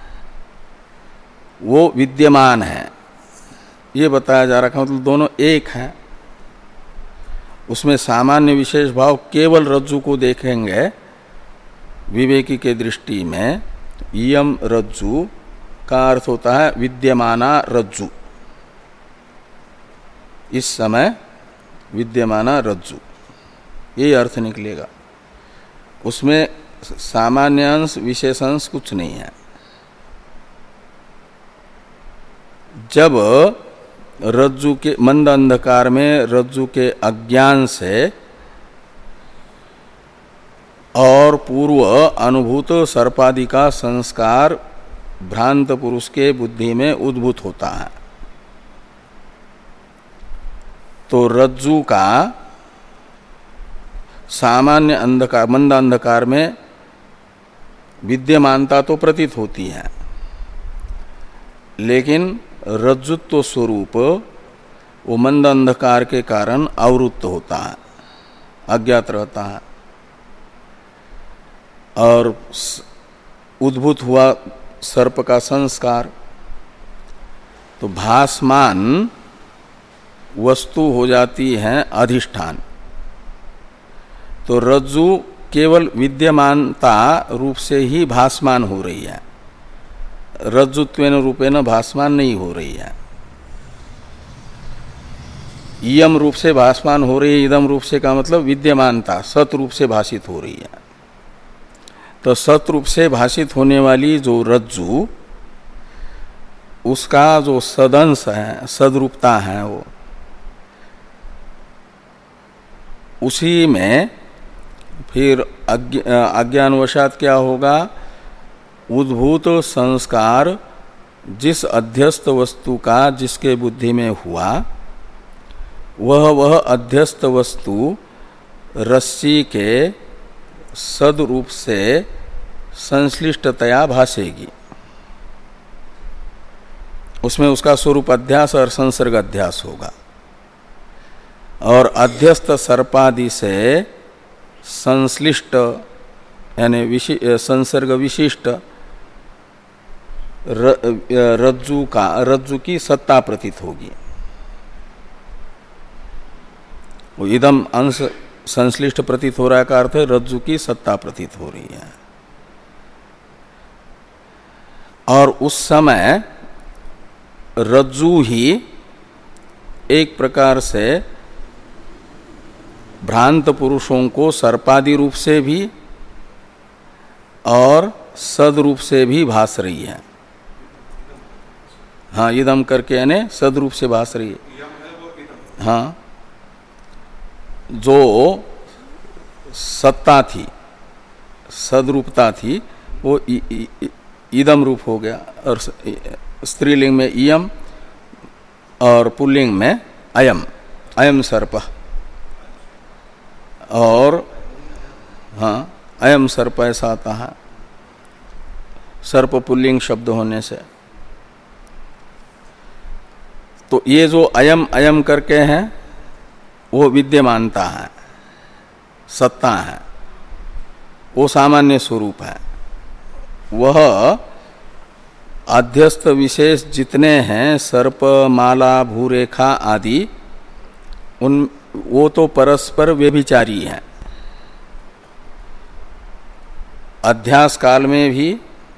वो विद्यमान है, ये बताया जा रहा है। मतलब दोनों एक हैं। उसमें सामान्य विशेष भाव केवल रज्जु को देखेंगे विवेकी के दृष्टि में, इयम रज्जु का अर्थ होता है विद्यमाना रज्जु, इस समय विद्यमाना रज्जु, ये अर्थ निकलेगा। उसमें सामान्य अंश विशेष अंश कुछ नहीं है। जब रज्जु के मंद अंधकार में रज्जु के अज्ञान से और पूर्व अनुभूत सर्पादि का संस्कार भ्रांत पुरुष के बुद्धि में उद्भूत होता है, तो रज्जु का सामान्य अंधकार मंद अंधकार में विद्यमानता तो प्रतीत होती है, लेकिन रज्जुत्व स्वरूप वो मंद अंधकार के कारण आवृत्त होता है, अज्ञात रहता है। और उद्भूत हुआ सर्प का संस्कार तो भासमान वस्तु हो जाती है अधिष्ठान। तो रज्जु केवल विद्यमानता रूप से ही भासमान हो रही है, रज्जुत्वेन रूपेण भासमान नहीं हो रही है। इयम रूप से भासमान हो रही है, इदम रूप से का मतलब विद्यमानता सत रूप से भाषित हो रही है। तो सत रूप से भाषित होने वाली जो रज्जु, उसका जो सदंश है, सदरूपता है, वो उसी में फिर अज्ञानवशात क्या होगा, उद्भूत संस्कार जिस अध्यस्त वस्तु का जिसके बुद्धि में हुआ, वह वह अध्यस्त वस्तु रस्सी के सदरूप से संश्लिष्टतया भासेगी। उसमें उसका स्वरूप अध्यास और संसर्ग अध्यास होगा। और अध्यस्त सर्पादि से संश्लिष्ट यानी विशि, संसर्ग विशिष्ट रज्जु का रज्जु की सत्ता प्रतीत होगी। वो इदम अंश संश्लिष्ट प्रतीत हो रहा है का अर्थ है रज्जु की सत्ता प्रतीत हो रही है। और उस समय रज्जु ही एक प्रकार से भ्रांत पुरुषों को सर्पादि रूप से भी और सदरूप से भी भास रही है। हाँ, इदम करके यानी सदरूप से भास रही है। हाँ, जो सत्ता थी, सदरूपता थी, वो इ, इ, इदम रूप हो गया। और स्त्रीलिंग में इयम और पुल्लिंग में अयम, अयम सर्प। और हाँ, अयम सर्प ऐसा आता है सर्प पुल्लिंग शब्द होने से। तो ये जो अयम अयम करके हैं वो विद्यमानता है, सत्ता है, वो सामान्य स्वरूप है। वह अध्यस्त विशेष जितने हैं सर्प, माला, भूरेखा आदि, उन वो तो परस्पर व्यभिचारी हैं। अध्यास काल में भी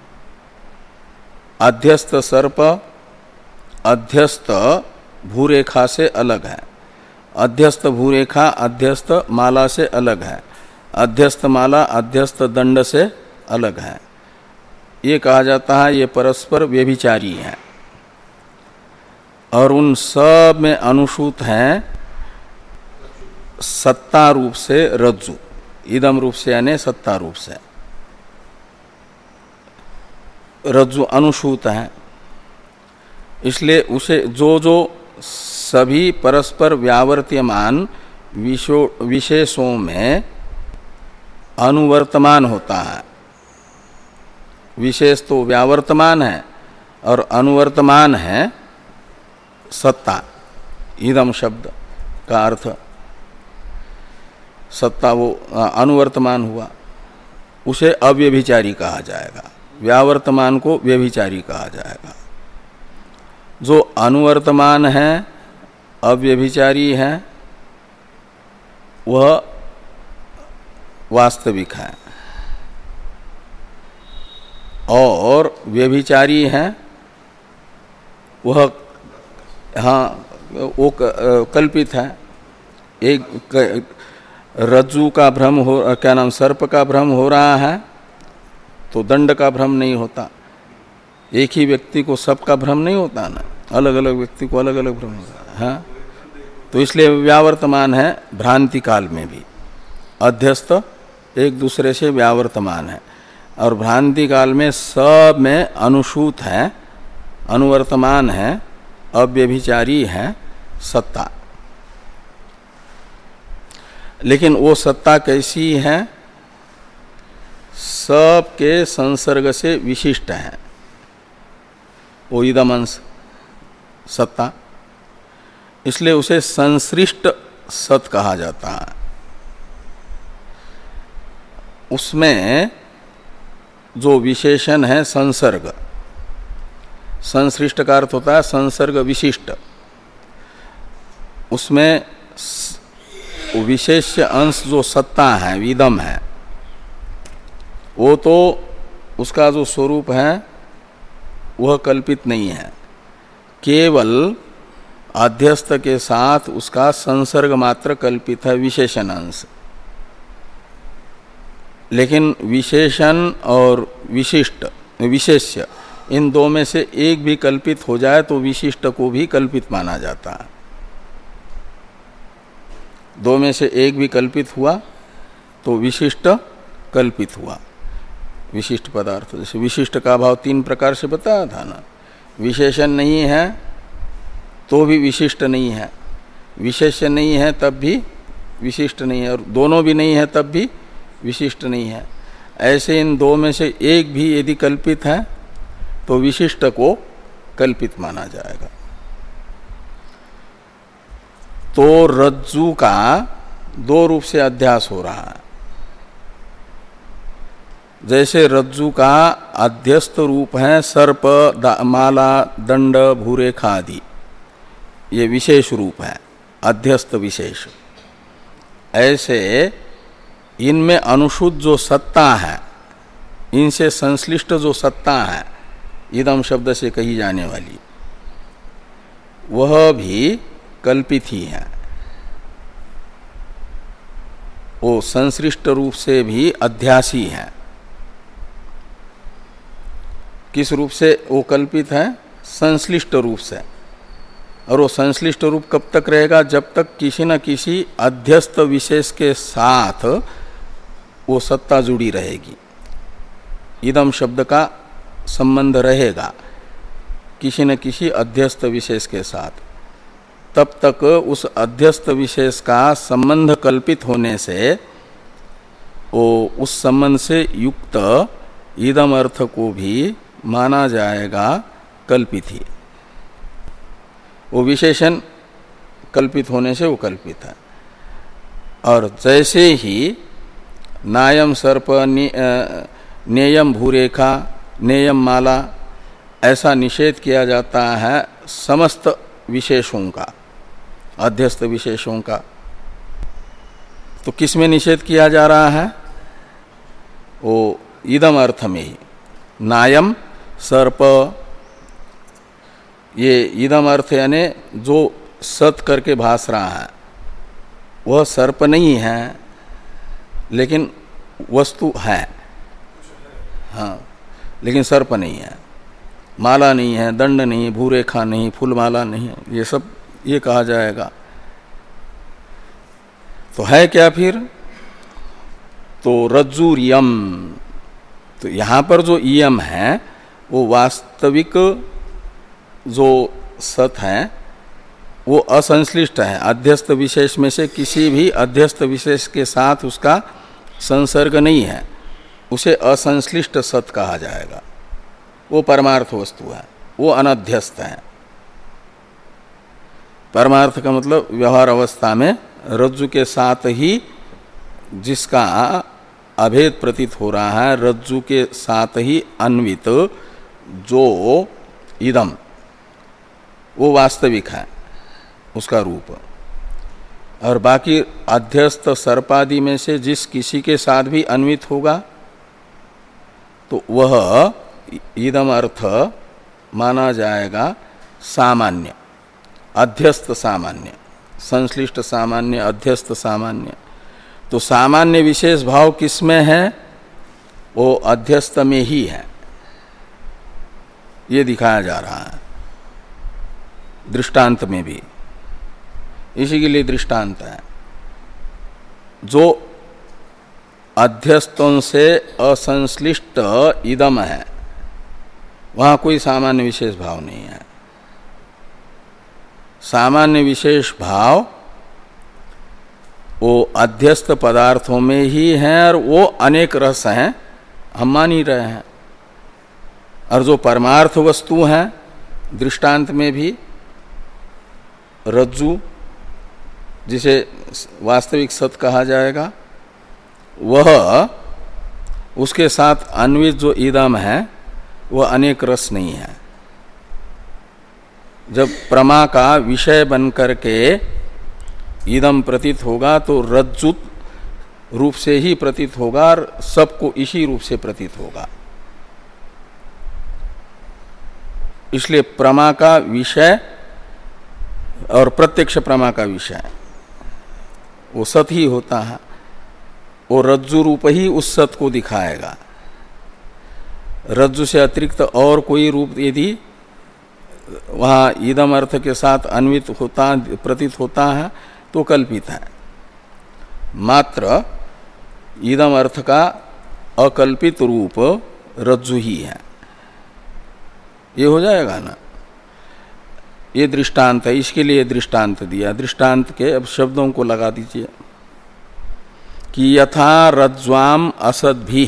अध्यस्त सर्प अध्यस्त भूरेखा से अलग है, अध्यस्त भूरेखा अध्यस्त माला से अलग है, अध्यस्त माला अध्यस्त दंड से अलग है। ये कहा जाता है ये परस्पर व्यभिचारी हैं। और उन सब में अनुसूत हैं सत्ता रूप से रज्जु, इदम रूप से यानी सत्ता रूप से रज्जु अनुसूत है। इसलिए उसे जो जो सभी परस्पर व्यावर्त्यमान विशेषों में अनुवर्तमान होता है, विशेष तो व्यावर्तमान है और अनुवर्तमान है सत्ता। इदम शब्द का अर्थ सत्ता, वो अनुवर्तमान हुआ, उसे अव्यभिचारी कहा जाएगा, व्यावर्तमान को व्यभिचारी कहा जाएगा। जो अनुवर्तमान है, अव्यभिचारी है, वह वास्तविक है। और व्यभिचारी है वह हाँ वो कल्पित है। एक रज्जु का भ्रम हो, क्या नाम, सर्प का भ्रम हो रहा है तो दंड का भ्रम नहीं होता। एक ही व्यक्ति को सबका भ्रम नहीं होता ना, अलग अलग व्यक्ति को अलग अलग भ्रम होता है। हाँ, तो इसलिए व्यावर्तमान है भ्रांति काल में भी, अध्यस्त एक दूसरे से व्यावर्तमान है। और भ्रांति काल में सब में अनुसूत है, अनुवर्तमान है, अव्यभिचारी है सत्ता। लेकिन वो सत्ता कैसी है? सबके संसर्ग से विशिष्ट है वो इदम अंश सत्ता, इसलिए उसे संसृष्ट सत कहा जाता है। उसमें जो विशेषण है संसर्ग, संसृष्ट का अर्थ होता है संसर्ग विशिष्ट, उसमें विशेष अंश जो सत्ता है विदम है, वो तो उसका जो स्वरूप है वह कल्पित नहीं है, केवल अध्यस्त के साथ उसका संसर्ग मात्र कल्पित है विशेषण अंश। लेकिन विशेषण और विशिष्ट विशेष्य इन दो में से एक भी कल्पित हो जाए तो विशिष्ट को भी कल्पित माना जाता है। दो में से एक भी कल्पित हुआ तो विशिष्ट कल्पित हुआ। विशिष्ट पदार्थ, जैसे विशिष्ट का भाव तीन प्रकार से बताया था ना, विशेषण नहीं है तो भी विशिष्ट नहीं है, विशेष्य नहीं है तब भी विशिष्ट नहीं है, और दोनों भी नहीं है तब भी विशिष्ट नहीं है। ऐसे इन दो में से एक भी यदि कल्पित है तो विशिष्ट को कल्पित माना जाएगा। तो रज्जु का दो रूप से अध्यास हो रहा है। जैसे रज्जु का अध्यस्त रूप है सर्प, माला, दंड, भूरेखा आदि, ये विशेष रूप है अध्यस्त विशेष। ऐसे इनमें अनुशुद्ध जो सत्ता है, इनसे संश्लिष्ट जो सत्ता है इदम शब्द से कही जाने वाली, वह भी कल्पित ही है। वो संश्लिष्ट रूप से भी अध्यासी है। किस रूप से वो कल्पित है? संश्लिष्ट रूप से। और वो संश्लिष्ट रूप कब तक रहेगा? जब तक किसी न किसी अध्यस्त विशेष के साथ वो सत्ता जुड़ी रहेगी, इदम शब्द का संबंध रहेगा किसी न किसी अध्यस्त विशेष के साथ, तब तक उस अध्यस्त विशेष का संबंध कल्पित होने से वो उस संबंध से युक्त इदम अर्थ को भी माना जाएगा कल्पित ही। वो विशेषण कल्पित होने से वो कल्पित है। और जैसे ही नायम सर्प, नेयम भूरेखा, नेयम माला ऐसा निषेध किया जाता है समस्त विशेषों का, अध्यस्त विशेषों का, तो किस में निषेध किया जा रहा है? वो इदम अर्थ में ही। नायम सर्प, ये इदम अर्थ यानी जो सत करके भास रहा है वह सर्प नहीं है, लेकिन वस्तु है, हाँ, लेकिन सर्प नहीं है, माला नहीं है, दंड नहीं, भूरेखा नहीं, फूलमाला नहीं, ये सब ये कहा जाएगा। तो है क्या फिर? तो रज्जुर्यम, तो यहां पर जो इयम है वो वास्तविक जो सत है वो असंश्लिष्ट है। अध्यस्त विशेष में से किसी भी अध्यस्त विशेष के साथ उसका संसर्ग नहीं है, उसे असंश्लिष्ट सत कहा जाएगा। वो परमार्थ वस्तु है, वो अनध्यस्त है। परमार्थ का मतलब व्यवहार अवस्था में रज्जु के साथ ही जिसका अभेद प्रतीत हो रहा है, रज्जु के साथ ही अन्वित जो इदम, वो वास्तविक है उसका रूप। और बाकी अध्यस्त सर्पादि में से जिस किसी के साथ भी अन्वित होगा तो वह इदम अर्थ माना जाएगा सामान्य, अध्यस्त सामान्य, संश्लिष्ट सामान्य, अध्यस्त सामान्य। तो सामान्य विशेष भाव किसमें है? वो अध्यस्त में ही है, ये दिखाया जा रहा है दृष्टांत में भी। इसी के लिए दृष्टांत है। जो अध्यस्तों से असंश्लिष्ट इदम है वहां कोई सामान्य विशेष भाव नहीं है। सामान्य विशेष भाव वो अध्यस्त पदार्थों में ही हैं और वो अनेक रस हैं, हम मान ही रहे हैं। और जो परमार्थ वस्तु हैं दृष्टांत में भी रज्जु, जिसे वास्तविक सत कहा जाएगा, वह उसके साथ अन्वित जो इदम है वह अनेक रस नहीं है। जब प्रमा का विषय बन करके इदम प्रतीत होगा तो रज्जुत रूप से ही प्रतीत होगा और सबको इसी रूप से प्रतीत होगा। इसलिए प्रमा का विषय और प्रत्यक्ष प्रमा का विषय वो सत ही होता है। वो रज्जु रूप ही उस सत को दिखाएगा। रज्जु से अतिरिक्त और कोई रूप यदि वहाँ इदम अर्थ के साथ अन्वित होता प्रतीत होता है तो कल्पित है। मात्र इदम अर्थ का अकल्पित रूप रज्जु ही है। ये हो जाएगा ना। ये दृष्टांत है, इसके लिए दृष्टांत दिया। दृष्टांत के अब शब्दों को लगा दीजिए कि यथा रज्ज्वाम असद्भि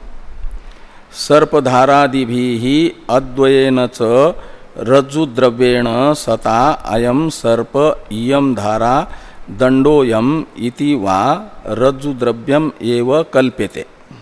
सर्पधारादिभि ही अद्वयेन च रज्जुद्रव्येण सता अयम सर्प इयम धारा दंडोयम इति वा रज्जुद्रव्यम एव कल्प्यते।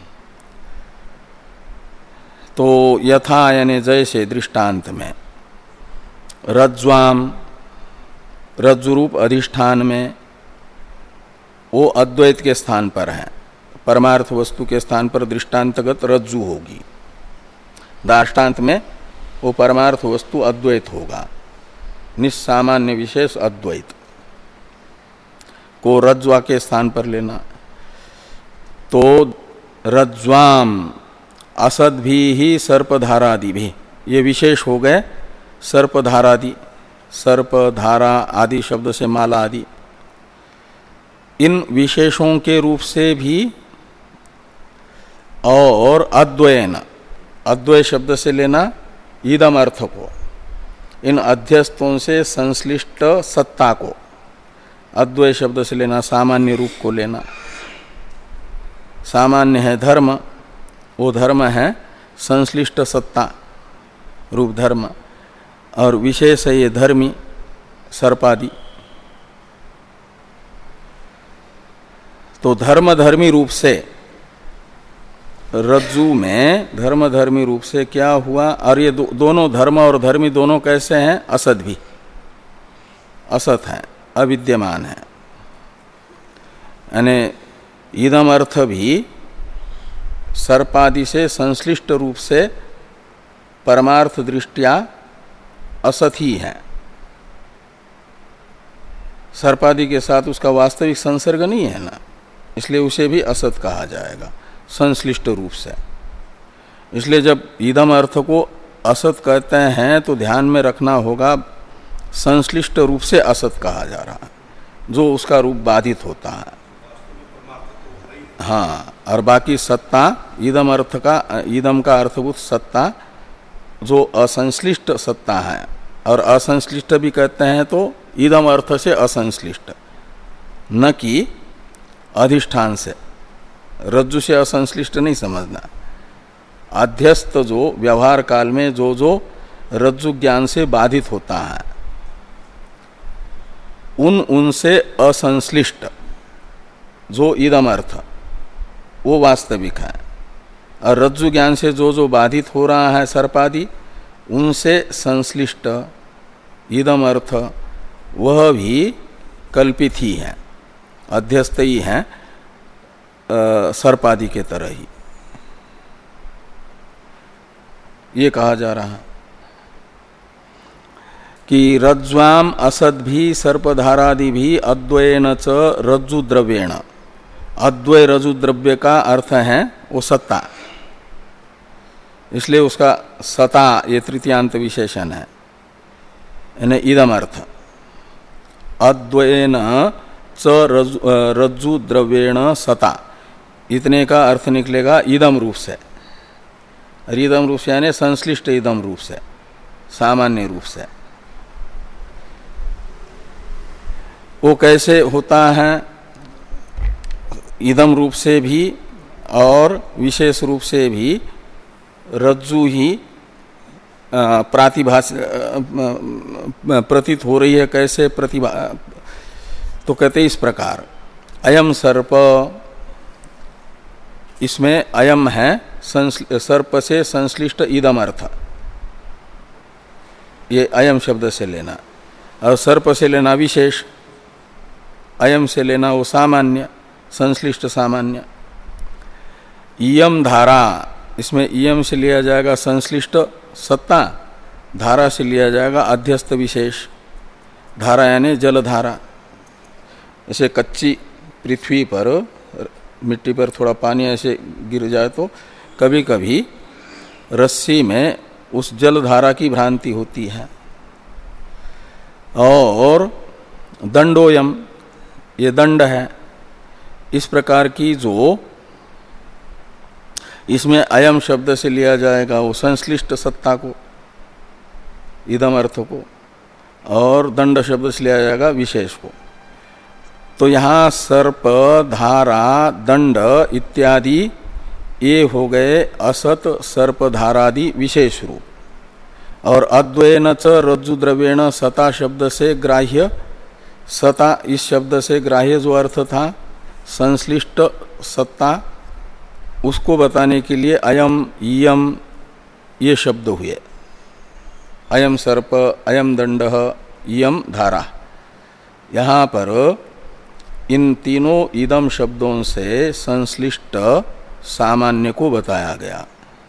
तो यथा यानी जैसे दृष्टांत में रज्ज्वाम रज्जुरूप अधिष्ठान में वो अद्वैत के स्थान पर है, परमार्थ वस्तु के स्थान पर दृष्टांतगत रज्जु होगी। दार्ष्टान्त में वो परमार्थ वस्तु अद्वैत होगा, निस्सामान्य विशेष अद्वैत को रज्ज्वा के स्थान पर लेना। तो रज्ज्वाम असद्भि ही सर्पधारादि भी, ये विशेष हो गए सर्पधारादि, सर्प धारा आदि शब्द से माला आदि। इन विशेषों के रूप से भी और अद्वयन, अद्वय शब्द से लेना इदम अर्थ को, इन अध्यस्तों से संश्लिष्ट सत्ता को, अद्वय शब्द से लेना सामान्य रूप को लेना। सामान्य है धर्म, वो धर्म है संश्लिष्ट सत्ता रूप धर्म, और विशेष है ये धर्मी सर्पादि। तो धर्म धर्मी रूप से रज्जु में धर्म धर्मी रूप से क्या हुआ, और ये दो, दोनों धर्म और धर्मी दोनों कैसे हैं, असत भी, असत हैं, अविद्यमान है। यानी इदम अर्थ भी सर्पादि से संश्लिष्ट रूप से परमार्थ दृष्टिया असत ही है। सर्पादि के साथ उसका वास्तविक संसर्ग नहीं है ना, इसलिए उसे भी असत कहा जाएगा संश्लिष्ट रूप से। इसलिए जब इदम अर्थ को असत कहते हैं तो ध्यान में रखना होगा संश्लिष्ट रूप से असत कहा जा रहा है, जो उसका रूप बाधित होता है। हाँ, और बाकी सत्ता इदम अर्थ का, इदम का अर्थभूत सत्ता जो असंश्लिष्ट सत्ता है, और असंश्लिष्ट भी कहते हैं तो इदम अर्थ से असंश्लिष्ट, न कि अधिष्ठान से। रज्जु से असंश्लिष्ट नहीं समझना। अध्यस्त जो व्यवहार काल में जो जो रज्जु ज्ञान से बाधित होता है, उन उनसे असंश्लिष्ट जो इदम अर्थ वो वास्तविक है, और रज्जु ज्ञान से जो जो बाधित हो रहा है सर्पादि, उनसे संश्लिष्ट इदम अर्थ वह भी कल्पित ही है, अध्यस्त ही है सर्पादि के तरह ही। ये कहा जा रहा है कि रज्ज्वाम असद्भि सर्पधारादि भी अद्वयेन च रज्जुद्रव्येण। अद्वय रज्जुद्रव्य का अर्थ है वो सत्ता, इसलिए उसका सता ये तृतीयांत विशेषण है, यानी इदम अर्थ। अद्वयेन च रज्जु द्रव्येण सता, इतने का अर्थ निकलेगा इदम रूप से। और इदम रूप से यानी संश्लिष्ट इदम रूप से, सामान्य रूप से। वो कैसे होता है, इदम रूप से भी और विशेष रूप से भी रज्जु ही प्रातिभास प्रतीत हो रही है। कैसे प्रतिभा? तो कहते इस प्रकार, अयम सर्प, इसमें अयम है सर्प से संश्लिष्ट इदम अर्थ, ये अयम शब्द से लेना, और सर्प से लेना विशेष, अयम से लेना वो सामान्य, संश्लिष्ट सामान्य। इयम धारा, इसमें इयम से लिया जाएगा संश्लिष्ट सत्ता, धारा से लिया जाएगा अध्यस्त विशेष। धारा यानी जल धारा। जैसे कच्ची पृथ्वी पर, मिट्टी पर थोड़ा पानी ऐसे गिर जाए तो कभी कभी रस्सी में उस जल धारा की भ्रांति होती है। और दंडोयम, ये दंड है। इस प्रकार की जो इसमें अयम शब्द से लिया जाएगा वो संश्लिष्ट सत्ता को, इदम अर्थ को, और दंड शब्द से लिया जाएगा विशेष को। तो यहाँ सर्प, धारा, दंड इत्यादि ये हो गए असत सर्प धारादि विशेष रूप। और अद्वयन च रज्जु द्रव्येण सता शब्द से ग्राह्य, सता इस शब्द से ग्राह्य जो अर्थ था संश्लिष्ट सत्ता, उसको बताने के लिए अयम इयम ये शब्द हुए। अयम सर्प, अयम दंड, इयम धारा। यहाँ पर इन तीनों इदम शब्दों से संश्लिष्ट सामान्य को बताया गया।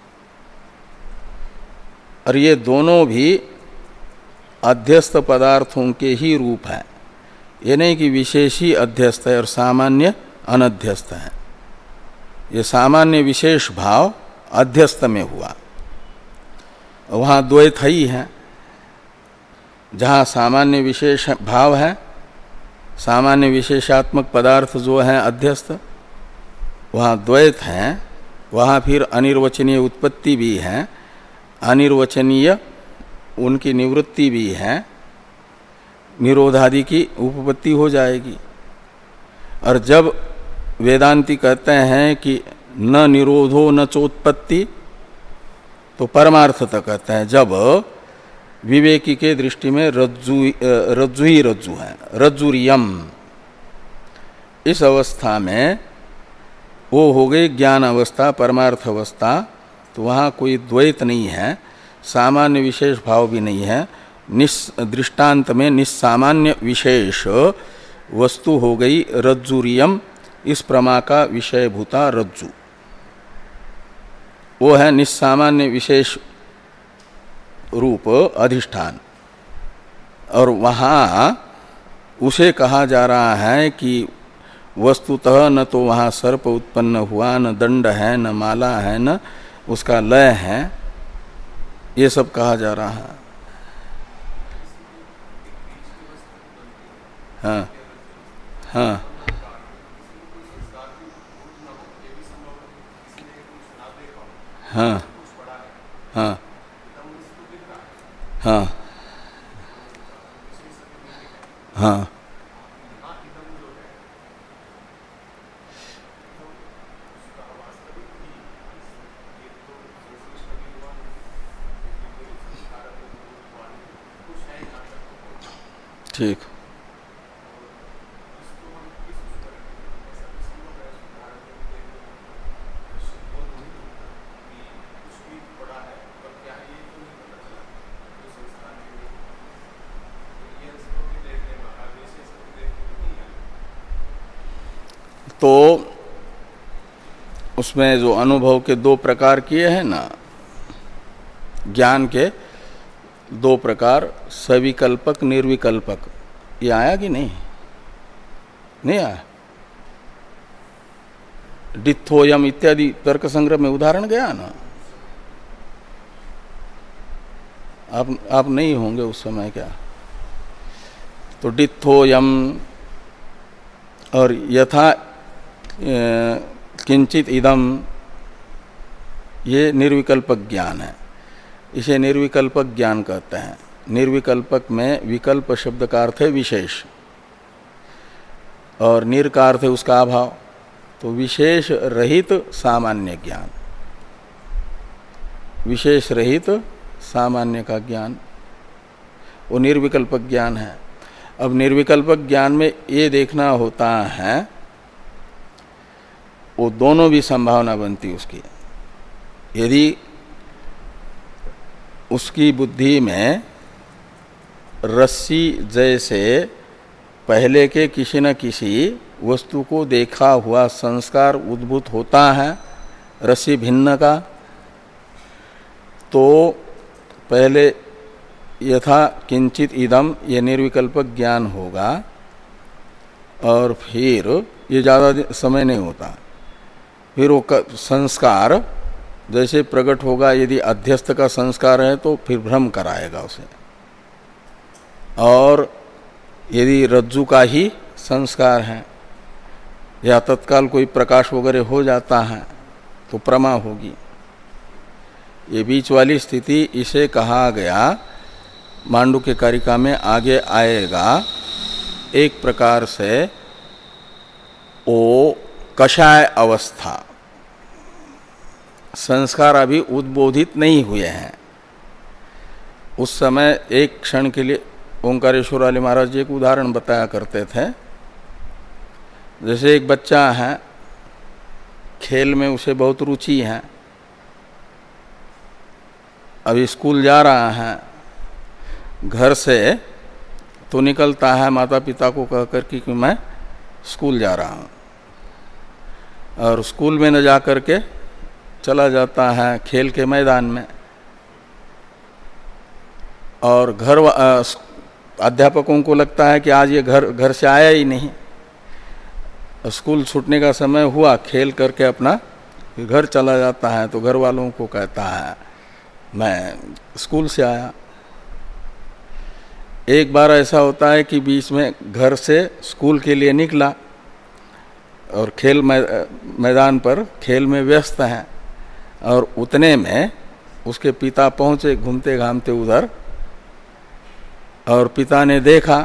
और ये दोनों भी अध्यस्त पदार्थों के ही रूप हैं। ये नहीं कि विशेषी अध्यस्त है और सामान्य अनध्यस्त है। ये सामान्य विशेष भाव अध्यस्त में हुआ, वहाँ द्वैत ही है। जहाँ सामान्य विशेष भाव है, सामान्य विशेषात्मक पदार्थ जो है अध्यस्त, वहाँ द्वैत है। वहाँ फिर अनिर्वचनीय उत्पत्ति भी है, अनिर्वचनीय उनकी निवृत्ति भी है, निरोधादि की उपपत्ति हो जाएगी। और जब वेदांती कहते हैं कि न निरोधो न चोत्पत्ति, तो परमार्थतः कहते हैं जब विवेकी के दृष्टि में रज्जु रज्जु ही रज्जु है, रज्जुरियम, इस अवस्था में वो हो गई ज्ञान अवस्था, परमार्थ अवस्था। तो वहाँ कोई द्वैत नहीं है, सामान्य विशेष भाव भी नहीं है। निस दृष्टांत में निस्सामान्य विशेष वस्तु हो गई रज्जुरियम, इस प्रमा का विषयभूता रज्जु, वो है निस्सामान्य विशेष रूप अधिष्ठान। और वहाँ उसे कहा जा रहा है कि वस्तुतः न तो वहाँ सर्प उत्पन्न हुआ, न दंड है, न माला है, न उसका लय है, ये सब कहा जा रहा है। हाँ हाँ हाँ हाँ हाँ हाँ ठीक। तो उसमें जो अनुभव के दो प्रकार किए हैं ना, ज्ञान के दो प्रकार, सविकल्पक निर्विकल्पक, ये आया कि नहीं? नहीं आया। डिथोयम इत्यादि तर्क संग्रह में उदाहरण गया ना। आप आप नहीं होंगे उस समय क्या? तो डिथोयम और यथा किंचित इदम, ये निर्विकल्पक ज्ञान है। इसे निर्विकल्पक ज्ञान कहते हैं। निर्विकल्पक में विकल्प शब्द का अर्थ है विशेष, और निर का अर्थ है उसका अभाव। तो विशेष रहित सामान्य ज्ञान, विशेष रहित सामान्य का ज्ञान वो निर्विकल्पक ज्ञान है। अब निर्विकल्पक ज्ञान में ये देखना होता है, वो दोनों भी संभावना बनती उसकी। यदि उसकी बुद्धि में रस्सी जैसे पहले के किसी न किसी वस्तु को देखा हुआ संस्कार उद्भूत होता है, रस्सी भिन्न का, तो पहले यथा किंचित इदम ये निर्विकल्पक ज्ञान होगा और फिर ये ज़्यादा समय नहीं होता, फिर वो संस्कार जैसे प्रकट होगा। यदि अध्यस्त का संस्कार है तो फिर भ्रम कराएगा उसे, और यदि रज्जु का ही संस्कार है या तत्काल कोई प्रकाश वगैरह हो जाता है तो प्रमा होगी। ये बीच वाली स्थिति इसे कहा गया, मांडुक्य कारिका में आगे आएगा, एक प्रकार से ओ कषाय अवस्था, संस्कार अभी उद्बोधित नहीं हुए हैं। उस समय एक क्षण के लिए ओंकारेश्वर वाले महाराज जी एक उदाहरण बताया करते थे। जैसे एक बच्चा है, खेल में उसे बहुत रुचि है, अभी स्कूल जा रहा है, घर से तो निकलता है माता पिता को कहकर कि मैं स्कूल जा रहा हूँ, और स्कूल में न जा कर के चला जाता है खेल के मैदान में, और घर अध्यापकों को लगता है कि आज ये घर घर से आया ही नहीं। स्कूल छूटने का समय हुआ, खेल करके अपना घर चला जाता है, तो घर वालों को कहता है मैं स्कूल से आया। एक बार ऐसा होता है कि बीच में घर से स्कूल के लिए निकला और खेल मैदान पर खेल में व्यस्त है, और उतने में उसके पिता पहुंचे घूमते घामते उधर, और पिता ने देखा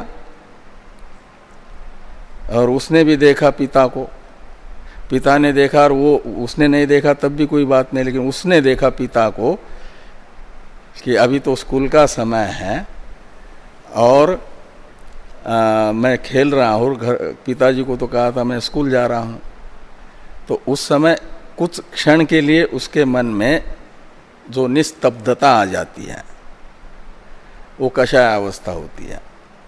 और उसने भी देखा पिता को। पिता ने देखा और वो उसने नहीं देखा तब भी कोई बात नहीं, लेकिन उसने देखा पिता को कि अभी तो स्कूल का समय है और आ, मैं खेल रहा हूँ, घर पिताजी को तो कहा था मैं स्कूल जा रहा हूँ। तो उस समय कुछ क्षण के लिए उसके मन में जो निस्तब्धता आ जाती है वो कषाय अवस्था होती है।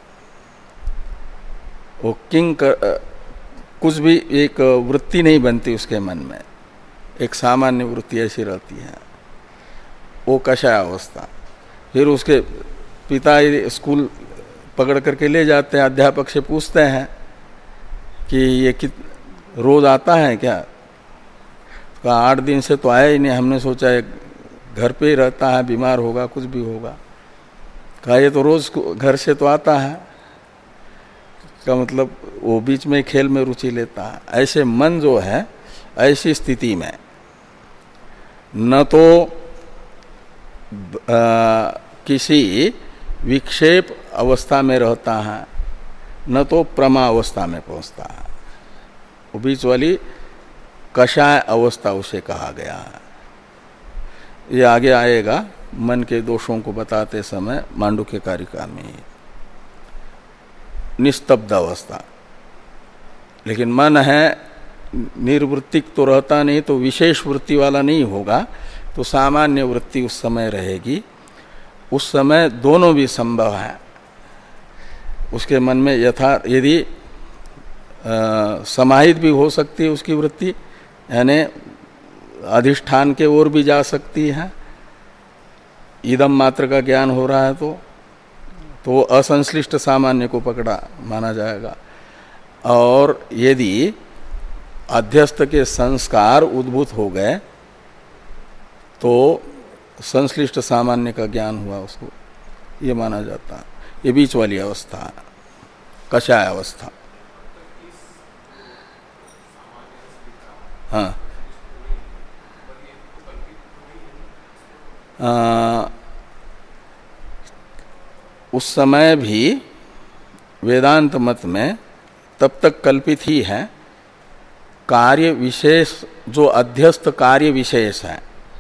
वो किंग कर, कुछ भी एक वृत्ति नहीं बनती उसके मन में, एक सामान्य वृत्ति ऐसी रहती है, वो कषाय अवस्था। फिर उसके पिता स्कूल पकड़ करके ले जाते हैं, अध्यापक से पूछते हैं कि ये कित रोज आता है क्या? तो कहा आठ दिन से तो आया ही नहीं, हमने सोचा है घर पे ही रहता है, बीमार होगा कुछ भी होगा। कहा ये तो रोज घर से तो आता है, का मतलब वो बीच में खेल में रुचि लेता है। ऐसे मन जो है ऐसी स्थिति में न तो आ, किसी विक्षेप अवस्था में रहता है, न तो प्रमा अवस्था में पहुंचता है, वो बीच वाली कषाय अवस्था उसे कहा गया है। ये आगे आएगा मन के दोषों को बताते समय मांडुक्य कारिका में। निस्तब्ध अवस्था, लेकिन मन है निर्वृत्तिक तो रहता नहीं, तो विशेष वृत्ति वाला नहीं होगा, तो सामान्य वृत्ति उस समय रहेगी। उस समय दोनों भी संभव है उसके मन में। यथा यदि समाहित भी हो सकती है उसकी वृत्ति, यानी अधिष्ठान के ओर भी जा सकती है, इदम मात्र का ज्ञान हो रहा है तो तो असंश्लिष्ट सामान्य को पकड़ा माना जाएगा। और यदि अध्यस्त के संस्कार उद्भूत हो गए तो संश्लिष्ट सामान्य का ज्ञान हुआ, उसको ये माना जाता है। ये बीच वाली अवस्था है, कषाय अवस्था। हाँ, आ, उस समय भी वेदांत मत में तब तक कल्पित ही है कार्य विशेष जो अध्यस्त कार्य विशेष है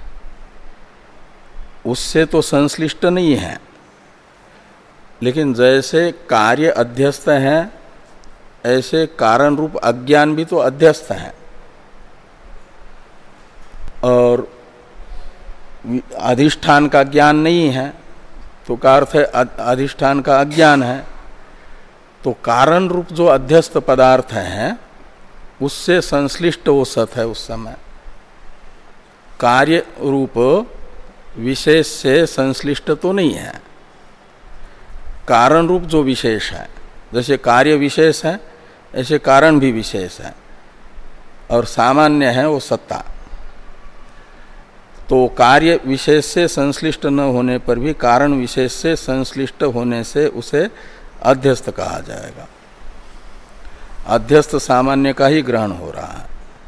उससे तो संश्लिष्ट नहीं है, लेकिन जैसे कार्य अध्यस्त है ऐसे कारण रूप अज्ञान भी तो अध्यस्त है, और अधिष्ठान का ज्ञान नहीं है तो का अर्थ है अधिष्ठान का अज्ञान है। तो कारण रूप जो अध्यस्त पदार्थ है उससे संश्लिष्ट वो सत है उस समय, कार्य रूप विशेष से संश्लिष्ट तो नहीं है। कारण रूप जो विशेष है, जैसे कार्य विशेष है ऐसे कारण भी विशेष है, और सामान्य है वो सत्ता। तो कार्य विशेष से संश्लिष्ट न होने पर भी कारण विशेष से संश्लिष्ट होने से उसे अध्यस्त कहा जाएगा। अध्यस्त सामान्य का ही ग्रहण हो रहा है,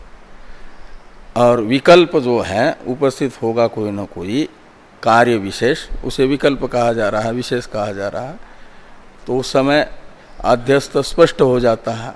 और विकल्प जो है उपस्थित होगा कोई न कोई कार्य विशेष, उसे विकल्प कहा जा रहा है, विशेष कहा जा रहा है। तो उस समय अध्यस्त स्पष्ट हो जाता है,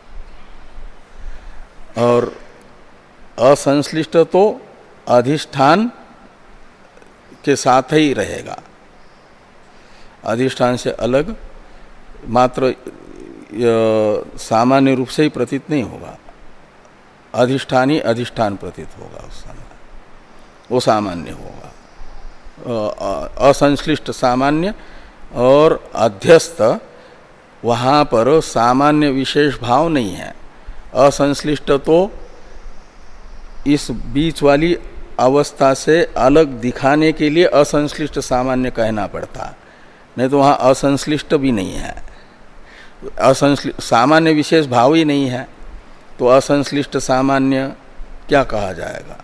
और असंश्लिष्ट तो अधिष्ठान के साथ ही रहेगा, अधिष्ठान से अलग मात्र सामान्य रूप से ही प्रतीत नहीं होगा, अधिष्ठान ही अधिष्ठान प्रतीत होगा उस समय, वो सामान्य होगा। असंश्लिष्ट सामान्य और अध्यस्त, वहाँ पर सामान्य विशेष भाव नहीं है। असंश्लिष्ट तो इस बीच वाली अवस्था से अलग दिखाने के लिए असंश्लिष्ट सामान्य कहना पड़ता, नहीं तो वहाँ असंश्लिष्ट भी नहीं है, असंश्लिष्ट सामान्य विशेष भाव ही नहीं है, तो असंश्लिष्ट सामान्य क्या कहा जाएगा।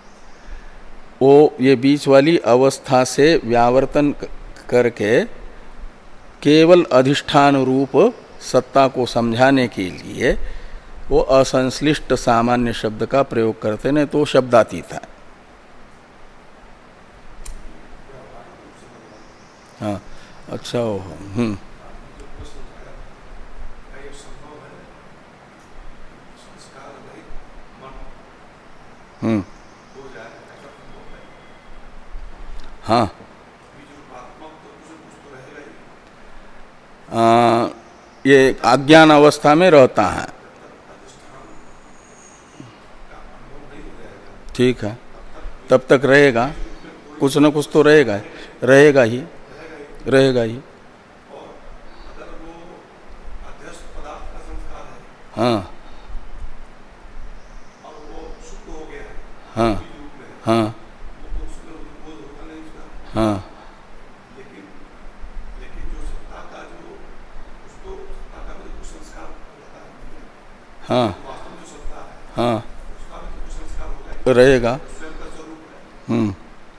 वो ये बीच वाली अवस्था से व्यावर्तन करके केवल अधिष्ठान रूप सत्ता को समझाने के लिए वो असंश्लिष्ट सामान्य शब्द का प्रयोग करते, नहीं तो शब्दातीत है। हाँ, अच्छा वो हम्म हम्म हाँ, आ, ये अज्ञान अवस्था में रहता है, ठीक है, तब तक रहेगा, कुछ न कुछ तो रहेगा, रहेगा ही रहेगा ही हाँ हाँ हाँ हाँ हाँ हाँ रहेगा। हम्म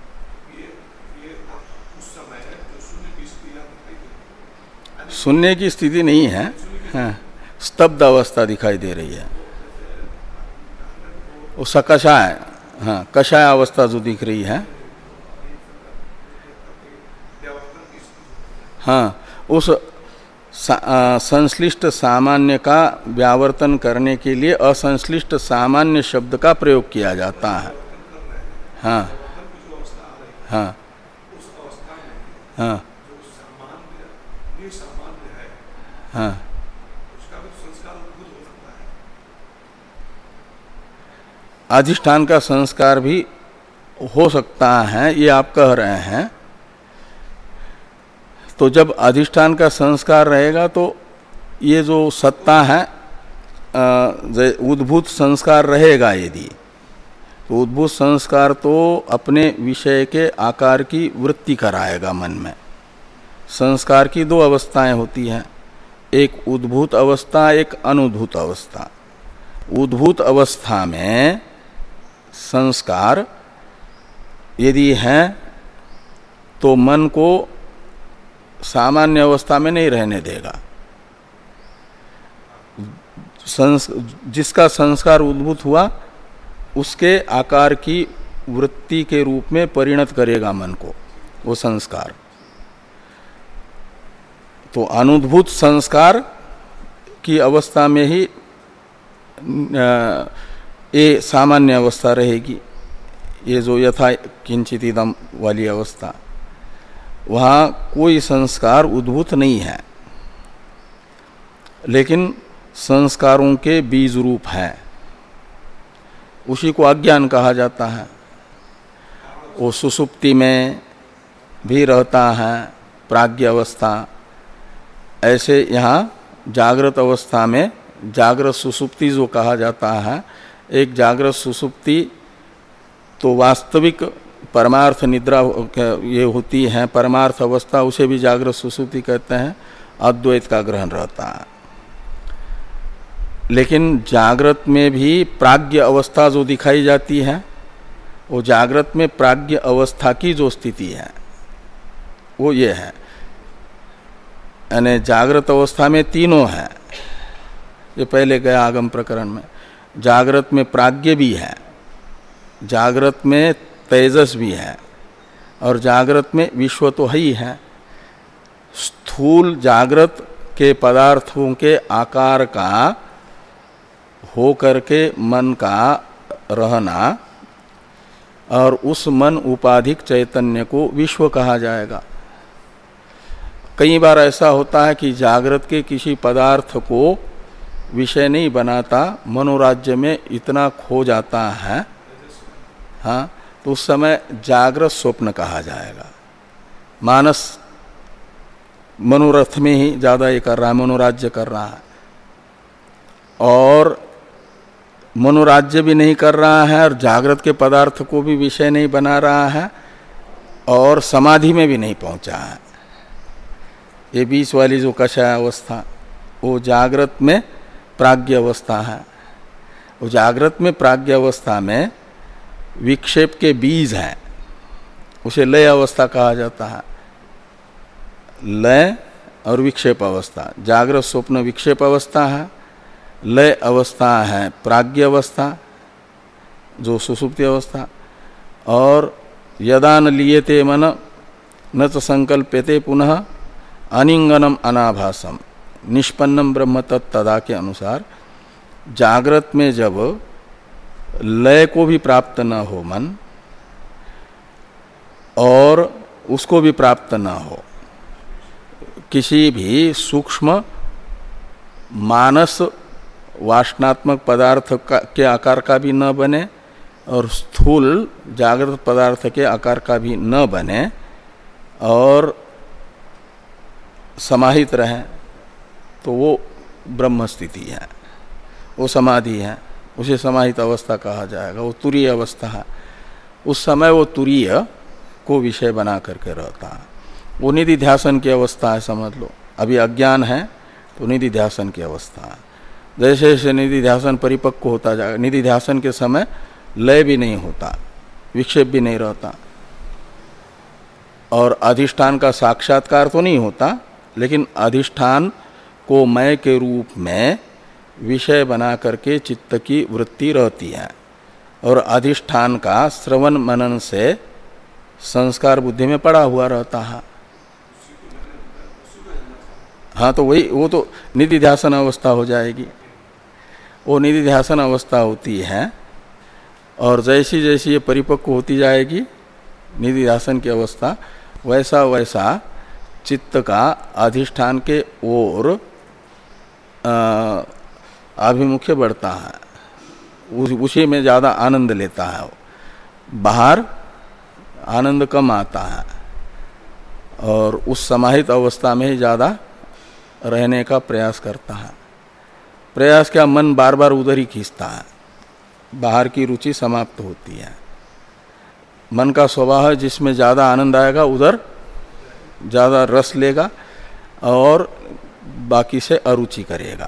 सुनने की स्थिति नहीं है, हाँ, स्तब्ध अवस्था दिखाई दे रही है, वो सकषाय, हाँ, कषाय अवस्था जो दिख रही है, हाँ, उस सा, आ, संश्लिष्ट सामान्य का व्यावर्तन करने के लिए असंश्लिष्ट सामान्य शब्द का प्रयोग किया जाता है। हाँ हाँ हाँ हाँ अधिष्ठान का संस्कार भी हो सकता है, ये आप कह रहे हैं। तो जब अधिष्ठान का संस्कार रहेगा तो ये जो सत्ता है उद्भूत संस्कार रहेगा, यदि तो उद्भूत संस्कार तो अपने विषय के आकार की वृत्ति कराएगा मन में। संस्कार की दो अवस्थाएं होती हैं, एक उद्भूत अवस्था, एक अनुद्भूत अवस्था। उद्भूत अवस्था में संस्कार यदि है तो मन को सामान्य अवस्था में नहीं रहने देगा। संस, जिसका संस्कार उद्भूत हुआ उसके आकार की वृत्ति के रूप में परिणत करेगा मन को वो संस्कार। तो अनुद्भूत संस्कार की अवस्था में ही ये सामान्य अवस्था रहेगी। ये जो यथा किंचित इदम वाली अवस्था, वहाँ कोई संस्कार उद्भूत नहीं है, लेकिन संस्कारों के बीज रूप हैं, उसी को अज्ञान कहा जाता है। वो सुसुप्ति में भी रहता है प्राज्ञ अवस्था, ऐसे यहाँ जागृत अवस्था में जागृत सुसुप्ति जो कहा जाता है, एक जागृत सुसुप्ति तो वास्तविक परमार्थ निद्रा ये होती है, परमार्थ अवस्था, उसे भी जागृत सुसुप्ति कहते हैं, अद्वैत का ग्रहण रहता है। लेकिन जागृत में भी प्राज्ञ अवस्था जो दिखाई जाती है, वो जागृत में प्राज्ञ अवस्था की जो स्थिति है वो ये है, यानी जागृत अवस्था में तीनों है। ये पहले गया आगम प्रकरण में, जागृत में प्राज्ञ भी है, जागृत में तेजस भी है, और जागृत में विश्व तो है ही है। स्थूल जागृत के पदार्थों के आकार का हो करके मन का रहना, और उस मन उपाधिक चैतन्य को विश्व कहा जाएगा। कई बार ऐसा होता है कि जागृत के किसी पदार्थ को विषय नहीं बनाता, मनोराज्य में इतना खो जाता है, हाँ, तो उस समय जागृत स्वप्न कहा जाएगा। मानस मनोरथ में ही ज्यादा ये कर रहा है, मनोराज्य कर रहा है, और मनोराज्य भी नहीं कर रहा है, और जागृत के पदार्थ को भी विषय नहीं बना रहा है, और समाधि में भी नहीं पहुंचा है। ये बीच वाली जो कषाय अवस्था, वो जागृत में प्राज्ञ अवस्था है। वो जागृत में प्राज्ञ अवस्था में विक्षेप के बीज हैं, उसे लय अवस्था कहा जाता है। लय और विक्षेप अवस्था, जागृत स्वप्न विक्षेप अवस्था है, लय अवस्था है प्राज्ञ अवस्था जो सुसुप्ति अवस्था। और यदा न लियते मन न च संकल्प्यते पुनः अनिंगनम अनाभासम निष्पन्नम ब्रह्म तत्तदा के अनुसार, जागृत में जब लय को भी प्राप्त न हो मन, और उसको भी प्राप्त न हो, किसी भी सूक्ष्म मानस वासनात्मक पदार्थ का, के आकार का भी न बने, और स्थूल जागृत पदार्थ के आकार का भी न बने, और समाहित रहे, तो वो ब्रह्म स्थिति है, वो समाधि है, उसे समाहित अवस्था कहा जाएगा। वो तुरीय अवस्था है। उस समय वो तुरीय को विषय बना करके रहता है। वो निधि ध्यासन की अवस्था है, समझ लो। अभी अज्ञान है तो निधि ध्यासन की अवस्था है। जैसे जैसे निधि ध्यासन परिपक्व होता जाएगा, निधि ध्यासन के समय लय भी नहीं होता, विक्षेप भी नहीं रहता, और अधिष्ठान का साक्षात्कार तो नहीं होता, लेकिन अधिष्ठान को मय के रूप में विषय बना करके चित्त की वृत्ति रहती है, और अधिष्ठान का श्रवण मनन से संस्कार बुद्धि में पड़ा हुआ रहता है। हाँ, तो वही, वो तो निधि ध्यासन अवस्था हो जाएगी। वो निधि ध्यासन अवस्था होती है, और जैसी जैसी ये परिपक्व होती जाएगी निधि ध्यासन की अवस्था, वैसा वैसा चित्त का अधिष्ठान के ओर आभिमुख्य बढ़ता है, उस, उसी में ज़्यादा आनंद लेता है। बाहर आनंद कम आता है, और उस समाहित अवस्था में ही ज़्यादा रहने का प्रयास करता है। प्रयास क्या, मन बार बार उधर ही खींचता है, बाहर की रुचि समाप्त होती है। मन का स्वभाव है जिसमें ज़्यादा आनंद आएगा उधर ज़्यादा रस लेगा, और बाकी से अरुचि करेगा।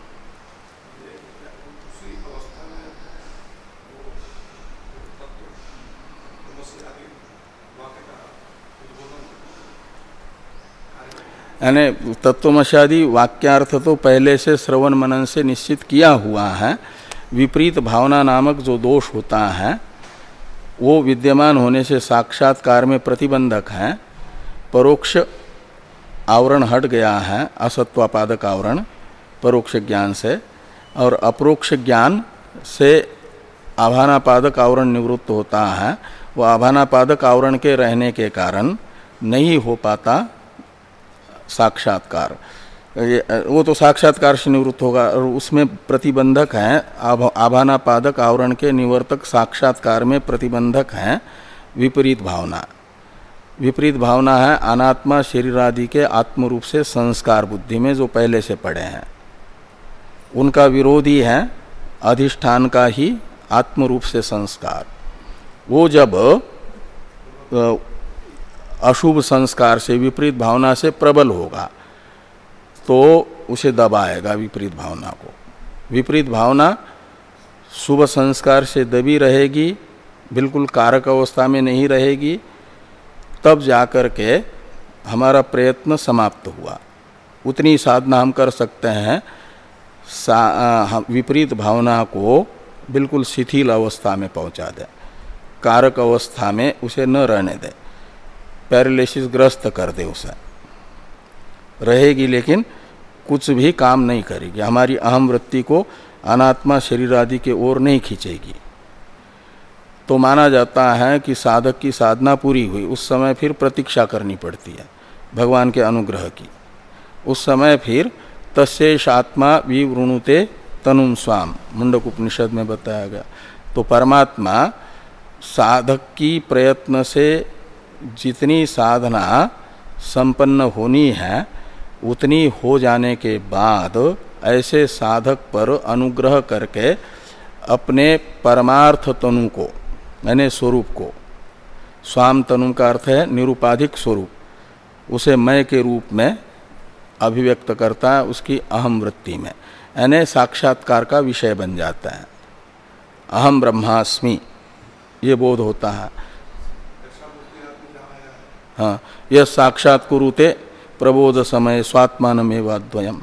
यानी तत्वमशादी वाक्यार्थ तो पहले से श्रवण मनन से निश्चित किया हुआ है। विपरीत भावना नामक जो दोष होता है वो विद्यमान होने से साक्षात्कार में प्रतिबंधक है। परोक्ष आवरण हट गया है, असत्वापादक आवरण परोक्ष ज्ञान से, और अप्रोक्ष ज्ञान से आभानापादक आवरण निवृत्त होता है, वो आभानापादक आवरण के रहने के कारण नहीं हो पाता साक्षात्कार। वो तो साक्षात्कार से निवृत्त होगा और उसमें प्रतिबंधक हैं आभानापादक आवरण के निवर्तक साक्षात्कार में प्रतिबंधक हैं विपरीत भावना। विपरीत भावना है अनात्मा शरीर आदि के आत्म रूप से संस्कार बुद्धि में जो पहले से पड़े हैं, उनका विरोधी है अधिष्ठान का ही आत्म रूप से संस्कार। वो जब अशुभ संस्कार से विपरीत भावना से प्रबल होगा तो उसे दबाएगा विपरीत भावना को। विपरीत भावना शुभ संस्कार से दबी रहेगी, बिल्कुल कारक अवस्था में नहीं रहेगी, तब जाकर के हमारा प्रयत्न समाप्त हुआ। उतनी साधना हम कर सकते हैं विपरीत भावना को बिल्कुल शिथिल अवस्था में पहुंचा दे, कारक अवस्था में उसे न रहने दे, पैरालिसिस ग्रस्त कर दे, उसे रहेगी लेकिन कुछ भी काम नहीं करेगी, हमारी अहम वृत्ति को अनात्मा शरीर आदि के ओर नहीं खींचेगी। तो माना जाता है कि साधक की साधना पूरी हुई। उस समय फिर प्रतीक्षा करनी पड़ती है भगवान के अनुग्रह की। उस समय फिर तस्यैष आत्मा विवृणुते तनुम स्वाम मुंडक उपनिषद में बताया गया। तो परमात्मा साधक की प्रयत्न से जितनी साधना संपन्न होनी है उतनी हो जाने के बाद ऐसे साधक पर अनुग्रह करके अपने परमार्थ तनु को यानी स्वरूप को, स्वाम तनु का अर्थ है निरुपाधिक स्वरूप, उसे मैं के रूप में अभिव्यक्त करता है उसकी अहम वृत्ति में, यानी साक्षात्कार का विषय बन जाता है। अहम ब्रह्मास्मि ये बोध होता है। हाँ, यह साक्षात कुरुते प्रबोध समय स्वात्मानमेवाद्वयम्।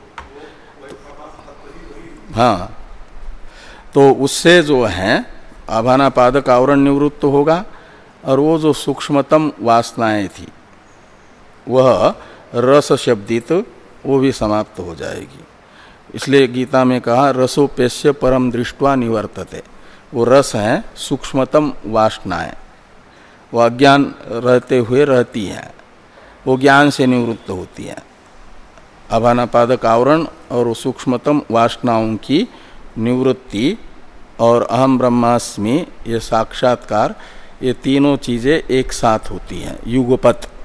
हाँ, तो उससे जो है आभानापादक आवरण निवृत्त होगा और वो जो सूक्ष्मतम वासनाएं थी वह रस शब्दित वो भी समाप्त हो जाएगी। इसलिए गीता में कहा रसोपेश्य परम दृष्ट्वा निवर्तते। वो रस है सूक्ष्मतम वासनाएं, वो अज्ञान रहते हुए रहती हैं, वो ज्ञान से निवृत्त होती हैं। आभानापादक आवरण और सूक्ष्मतम वासनाओं की निवृत्ति और अहम ब्रह्मास्मि ये साक्षात्कार, ये तीनों चीजें एक साथ होती हैं युगपत।